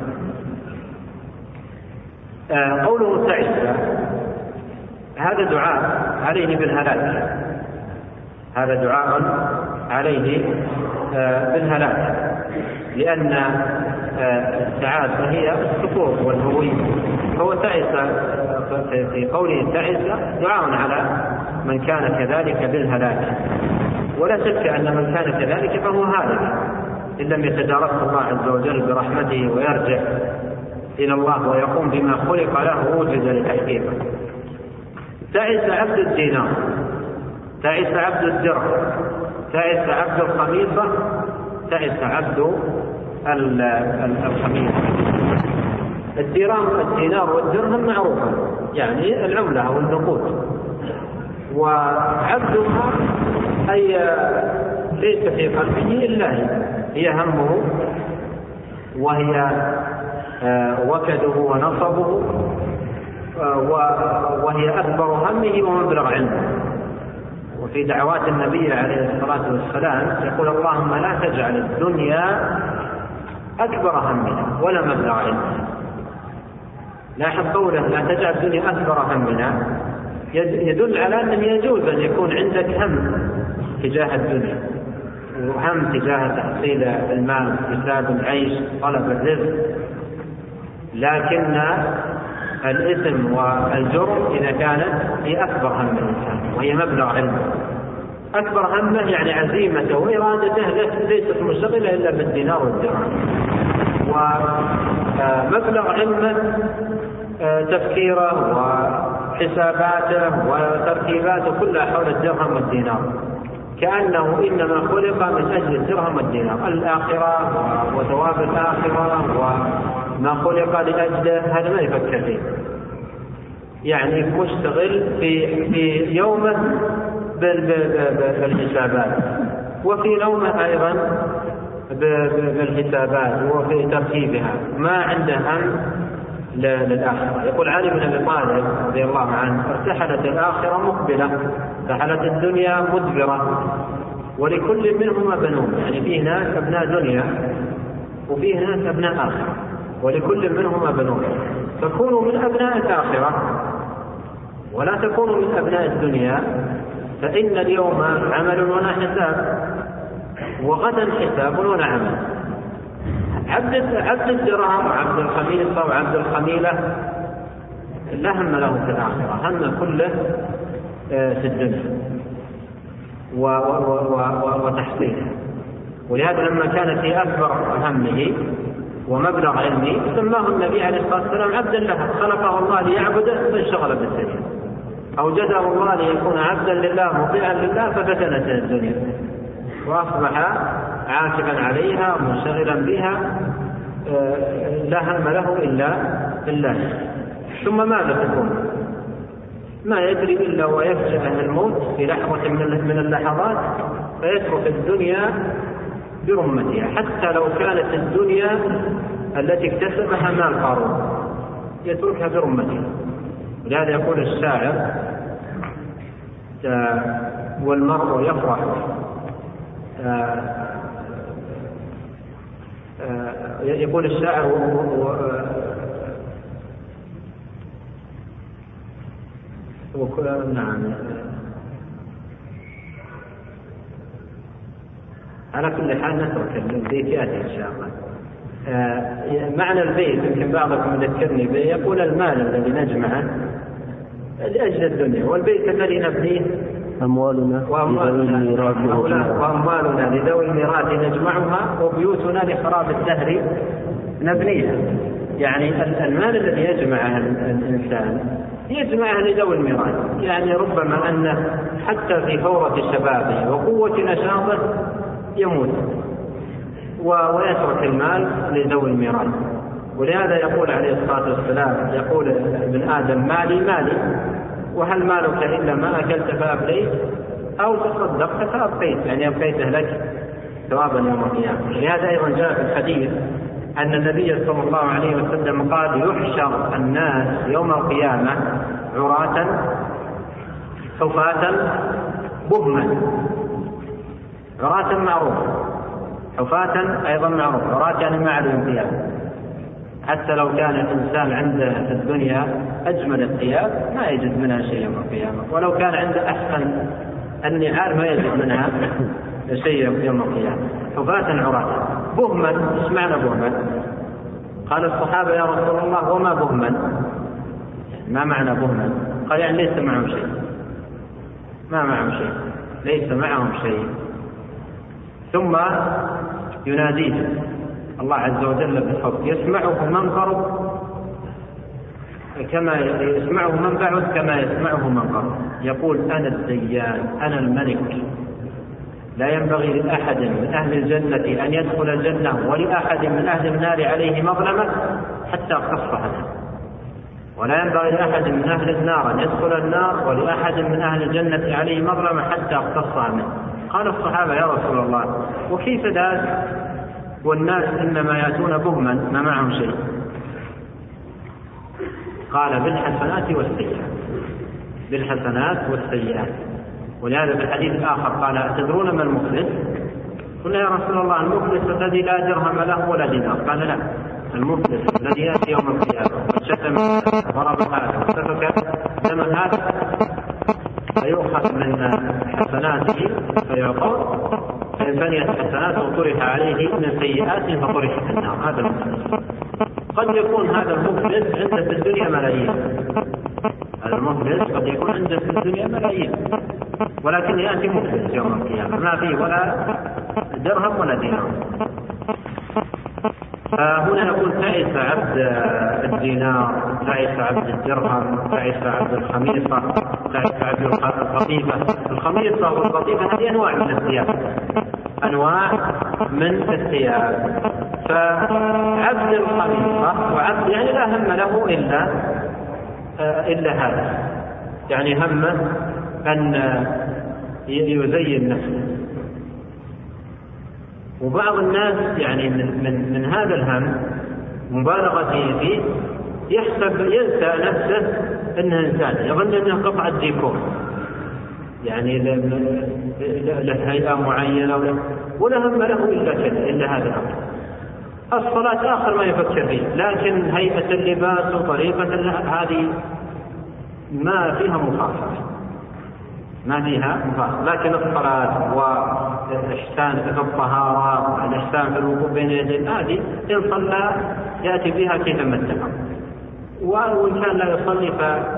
آه قوله تعس هذا دعاء عليه بالهلاك، هذا دعاء عليه آه بالهلاك، لأن آه السعادة هي السقوط والهوي، فهو تعس في قوله تعس دعاء على من كان كذلك بالهلاك. ولا شك أن من كان كذلك فهو هالك إن لم يتداركه الله عز وجل برحمته ويرجع إلى الله ويقوم بما خلق له وجد لتحقيقه. تعس عبد الدينار، تعس عبد الدرهم، تعس عبد الخميصة، تعس عبد الخميصة. الدينار والدرهم معروفة، يعني العملة أو النقود، وعبدها أي ليس في قلبه إلا هي، هي همه وهي وكده ونصبه، وهي أكبر همه ومبلغ علمه. وفي دعوات النبي عليه الصلاة والسلام يقول اللهم لا تجعل الدنيا أكبر همنا ولا مبلغ علمنا. لاحظ قوله لا تجعل الدنيا أكبر همنا، يدل على أنه يجوز أن يكون عندك هم تجاه الدنيا وهم تجاه تحصيل المال، كساب العيش، طلب الرزق، لكن الإثم والجرم إذا كانت هي أكبر هم الإنسان وهي مبلغ علمه. أكبر همه يعني عزيمته وإرادته ليست مشتغلة إلا بالدينار والدرهم، ومبلغ علمه تفكيره وحساباته وترتيباته كلها حول الدرهم والدينار، كأنه إنما خلق من أجل الدرهم والدينار، الآخرة وثواب الآخرة وما خلق لأجله هذا ما يفكر فيه، يعني مشتغل في في يومه بالحسابات وفي نومه أيضا بالحسابات وفي ترتيبها، ما عنده هم للآخرة. يقول علي بن أبي طالب رضي الله عنه ارتحلت الآخرة مقبلة، ارتحلت الدنيا مدبرة، ولكل منهما بنون، يعني فيه ناس أبناء دنيا وفيه ناس أبناء آخرة، ولكل منهما بنون، فكونوا من أبناء الآخرة ولا تكونوا من أبناء الدنيا، فإن اليوم عمل ولا حساب، وغدا حساب ولا عمل. عبد عبد الدرهم وعبد الخميصة وعبد الخميلة لا هم له في الآخرة، هم كله في الدنيا وتحصيله. ولهذا لما كان في أكبر همه ومبلغ علمه سماه النبي عليه الصلاة والسلام عبدا له، خلقه الله ليعبده فانشغل بالدنيا، أوجده الله ليكون عبدا لله مطيعا لله ففتنته الدنيا وأصبح عاكفا عليها منشغلا بها، لا هم له إلا بالله. ثم ماذا تكون؟ ما يدري إلا ويفجأه الموت في لحظة من اللحظات فيترك الدنيا برمتها، حتى لو كانت الدنيا التي اكتسبها مال قارون يتركها برمتها. ولهذا يقول الشاعر والمرء يفرح يقول الشاعر نعم على كل حال نترك البيت يأتي إن شاء الله. معنى البيت يمكن بعضكم يذكرني به، يقول المال الذي نجمعه لأجل الدنيا، والبيت الذي نبنيه أموالنا وأموالنا لذوي الميراث نجمعها وبيوتنا لخراب الدهر نبنيها. يعني المال الذي يجمعه الإنسان يجمعه لذوي الميراث، يعني ربما أنه حتى في فورة شبابه وقوة نشاطه يموت ويترك المال لذوي الميراث. ولهذا يقول عليه الصلاة والسلام يقول ابن آدم مالي مالي، وهل مالك إلا ما أكلت فأبليت أو تصدقت فأبقيت، يعني أبقيته لك ثوابا يوم القيامة. لهذا أيضا جاء في الحديث أن النبي صلى الله عليه وسلم قال يحشر الناس يوم القيامة عراة حفاة بهما عراة معروف، حفاة أيضا معروف. عراة يعني ما عليهم ثياب، حتى لو كان الإنسان عنده في الدنيا أجمل الثياب ما يجد منها شيء يوم القيامة، ولو كان عنده أحسن النعال ما يجد منها شيء يوم القيامة. حفاة عراة. بهما، ايش معنى بهما؟ قال الصحابة يا رسول الله وما بهما؟ ما معنى بهما؟ قال يعني ليس معهم شيء، ما معهم شيء، ليس معهم شيء. ثم يناديه الله عز وجل بالحب، يسمعه من قرب كما يسمعه من بعد كما يسمعه من قرب. يقول أنا الديان، أنا الملك، لا ينبغي لأحد من أهل الجنة أن يدخل الجنة ولأحد من أهل النار عليه مظلمة حتى أقتص عنها، ولا ينبغي لأحد من أهل النار أن يدخل النار ولأحد من أهل الجنة عليه مظلمة حتى أقتص عنها. قال الصحابة يا رسول الله وكيف ذلك والناس إنما يأتون بهما ما معهم شيء؟ قال بالحسنات والسيئات، بالحسنات والسيئات. ولهذا في الحديث الآخر قال أتدرون ما المفلس؟ قلنا يا رسول الله المفلس الذي لا درهم له ولا دينار. قال لا، المفلس الذي يأتي يوم القيامة وشتم ضرب هذا وسفك دم هذا فيؤخذ من حسناته فيعطى، فإن فنيت حسناته طرح عليه من سيئاته فطرح في النار. هذا المفلس. قد يكون هذا المفلس عنده في الدنيا ملايين، هذا المفلس قد يكون عنده في الدنيا ملايين ولكن يأتي مفلس يوم القيامة ما فيه ولا درهم ولا دينار. فهنا نقول تعس عبد الدينار، تعس عبد الدرهم، تعس عبد الخميصة، تعس عبد القطيفة. الخميصة والقطيفة هذه أنواع من الثياب، أنواع من الثياب. فعبد الخميصة وعبد يعني لا هم له إلا إلا هذا، يعني همه أن يزين نفسه. وبعض الناس يعني من, من, من هذا الهم مبالغة فيه يحسب ينسى نفسه أنه إنسان، يظن أنه قطعة ديكور، يعني له هيئة معينة ولا هم له إلا كذا إلا هذا الأمر. الصلاة آخر ما يفكر فيه، لكن هيئة اللباس وطريقة هذه ما فيها مخاطرة، ما فيها مخاطرة. لكن الصلاة والإحسان في الطهارة والإحسان في الوضوء بين يدين هذه إن صلى يأتي بها كيفما اتفق، وإن كان لا يصلي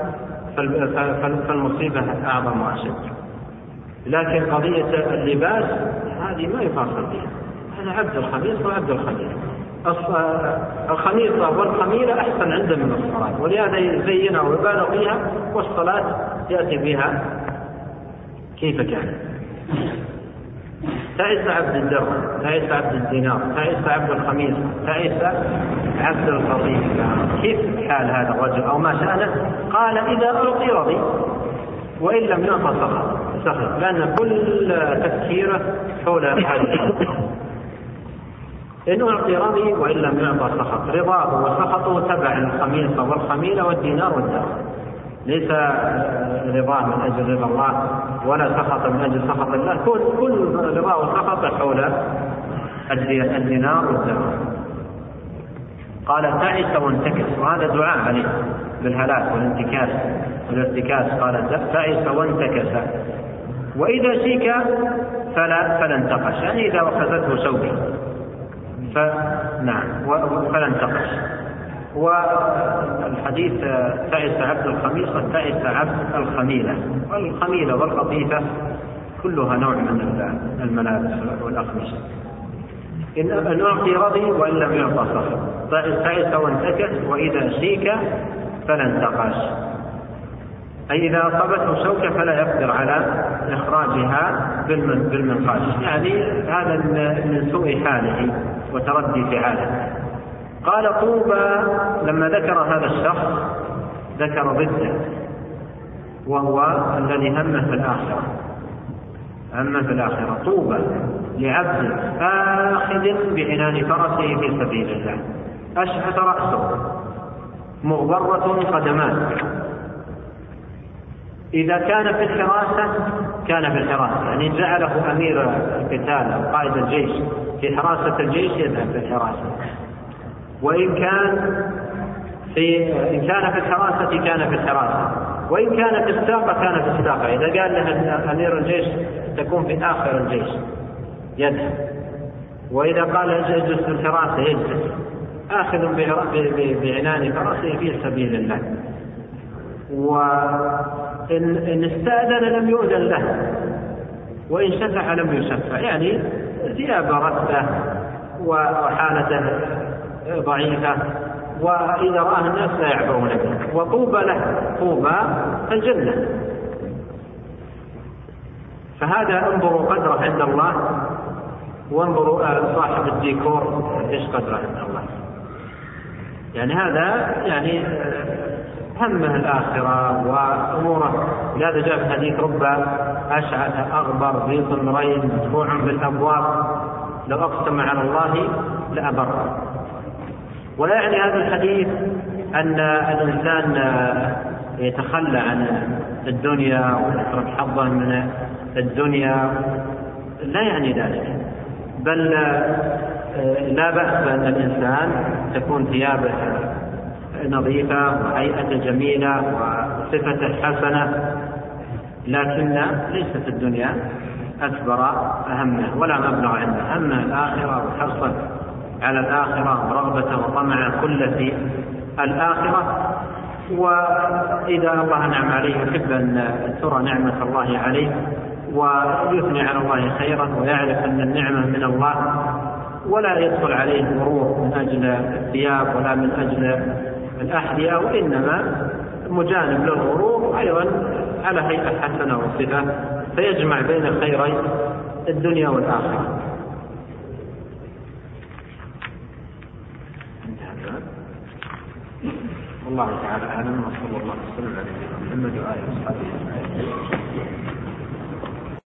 فالمصيبة أعظم وأشد. لكن قضية اللباس هذه ما يفاصل فيها، هذا عبد الخميس وعبد الخميل. الخميصة والخميلة أحسن عنده من الصلاة، ولهذا يزينها ويبالغ فيها، والصلاة يأتي بها كيف كان. تعس عبد الدرهم، تعس عبد الدينار، تعس عبد الخميصة، تعس عبد القطيفة. كيف حال هذا الرجل أو ما شأنه؟ قال إذا أعطي رضي وإن لم يعطى سخط، لأن كل تفكيره حول هذا. إن أعطي رضي وإن لم يعطى سخط، رضاه وسخطه تبع الخميصة والخميلة والدينار والدرهم، ليس رضاه من أجل رضا الله ولا سخط من أجل سخط الله، كل رضاه وسخط حول الدينار والدرهم. قال تعس وانتكس، وهذا دعاء عليه بالهلاك والانتكاس والارتكاس. قال تعس وانتكس وإذا شيك فلا فلا انتقش، يعني إذا أخذته شوكة فنعم فلا انتقش. والحديث تعس عبد الخميصة، تعس عبد الخميلة. والخميلة والقطيفة كلها نوع من الملابس والأقمشة. إن أعطي رضي وإن لم يعطى سخط، تعس وانتكس وإذا شيك فلا انتقش، أي إذا أصابته شوكة فلا يقدر على إخراجها بالمنقاش، يعني هذا من سوء حاله وتردي فعاله. قال طوبى، لما ذكر هذا الشخص ذكر ضده وهو الذي همه في الآخرة، همه في الآخرة. طوبى لعبد آخذ بعنان فرسه في سبيل الله، أشحث رأسه مغبرة قدمان. إذا كان في الحراسة كان في الحراسة، يعني جعله أمير القتال أو قائد الجيش في حراسة الجيش يذهب في الحراسة. وإن كان في إن كان في الحراسة كان في الحراسة، وإن كان في الساقة كان في الساقة. إذا قال له أمير الجيش تكون في آخر الجيش يذهب، وإذا قال اجلس في الحراسة يجلس، آخذ بعنان فرسه في سبيل الله. وإن استأذن لم يؤذن له، وإن شفع لم يشفع، يعني ثياب رثة وحالته ضعيفة، وإذا رآه الناس لا يعبرون به. وطوبى له، طوبى الجنة. فهذا انظروا قدره عند الله، وانظروا صاحب الديكور ايش قدره عند الله. يعني هذا يعني همه الآخرة وأموره. لهذا جاء في حديث: رب أشعث أغبر ذي طمرين مدفوع بالأبواب لو أقسم على الله لأبر. ولا يعني هذا الحديث أن الإنسان يتخلى عن الدنيا ويترك حظا من الدنيا، لا يعني ذلك، بل لا بأس بأن الإنسان تكون ثيابه نظيفة وهيئته جميلة وصفته حسنة، لكن ليست الدنيا أكبر أهمه ولا مبلغ عنده. أما الآخرة وحرصا على الآخرة ورغبة وطمع كل في الآخرة. وإذا الله نعم عليه يحب أن ترى نعمة الله عليه ويثني على الله خيرا ويعرف أن النعمة من الله، ولا يدخل عليه غرور من أجل الثياب ولا من أجل الأحذية، وإنما مجانب للغرور أيضا على هيئة حسنة وصفة، فيجمع بين خيري الدنيا والآخرة. والله تعالى أعلم، وصلى الله وسلم على نبينا محمد وآله وصحبه أجمعين.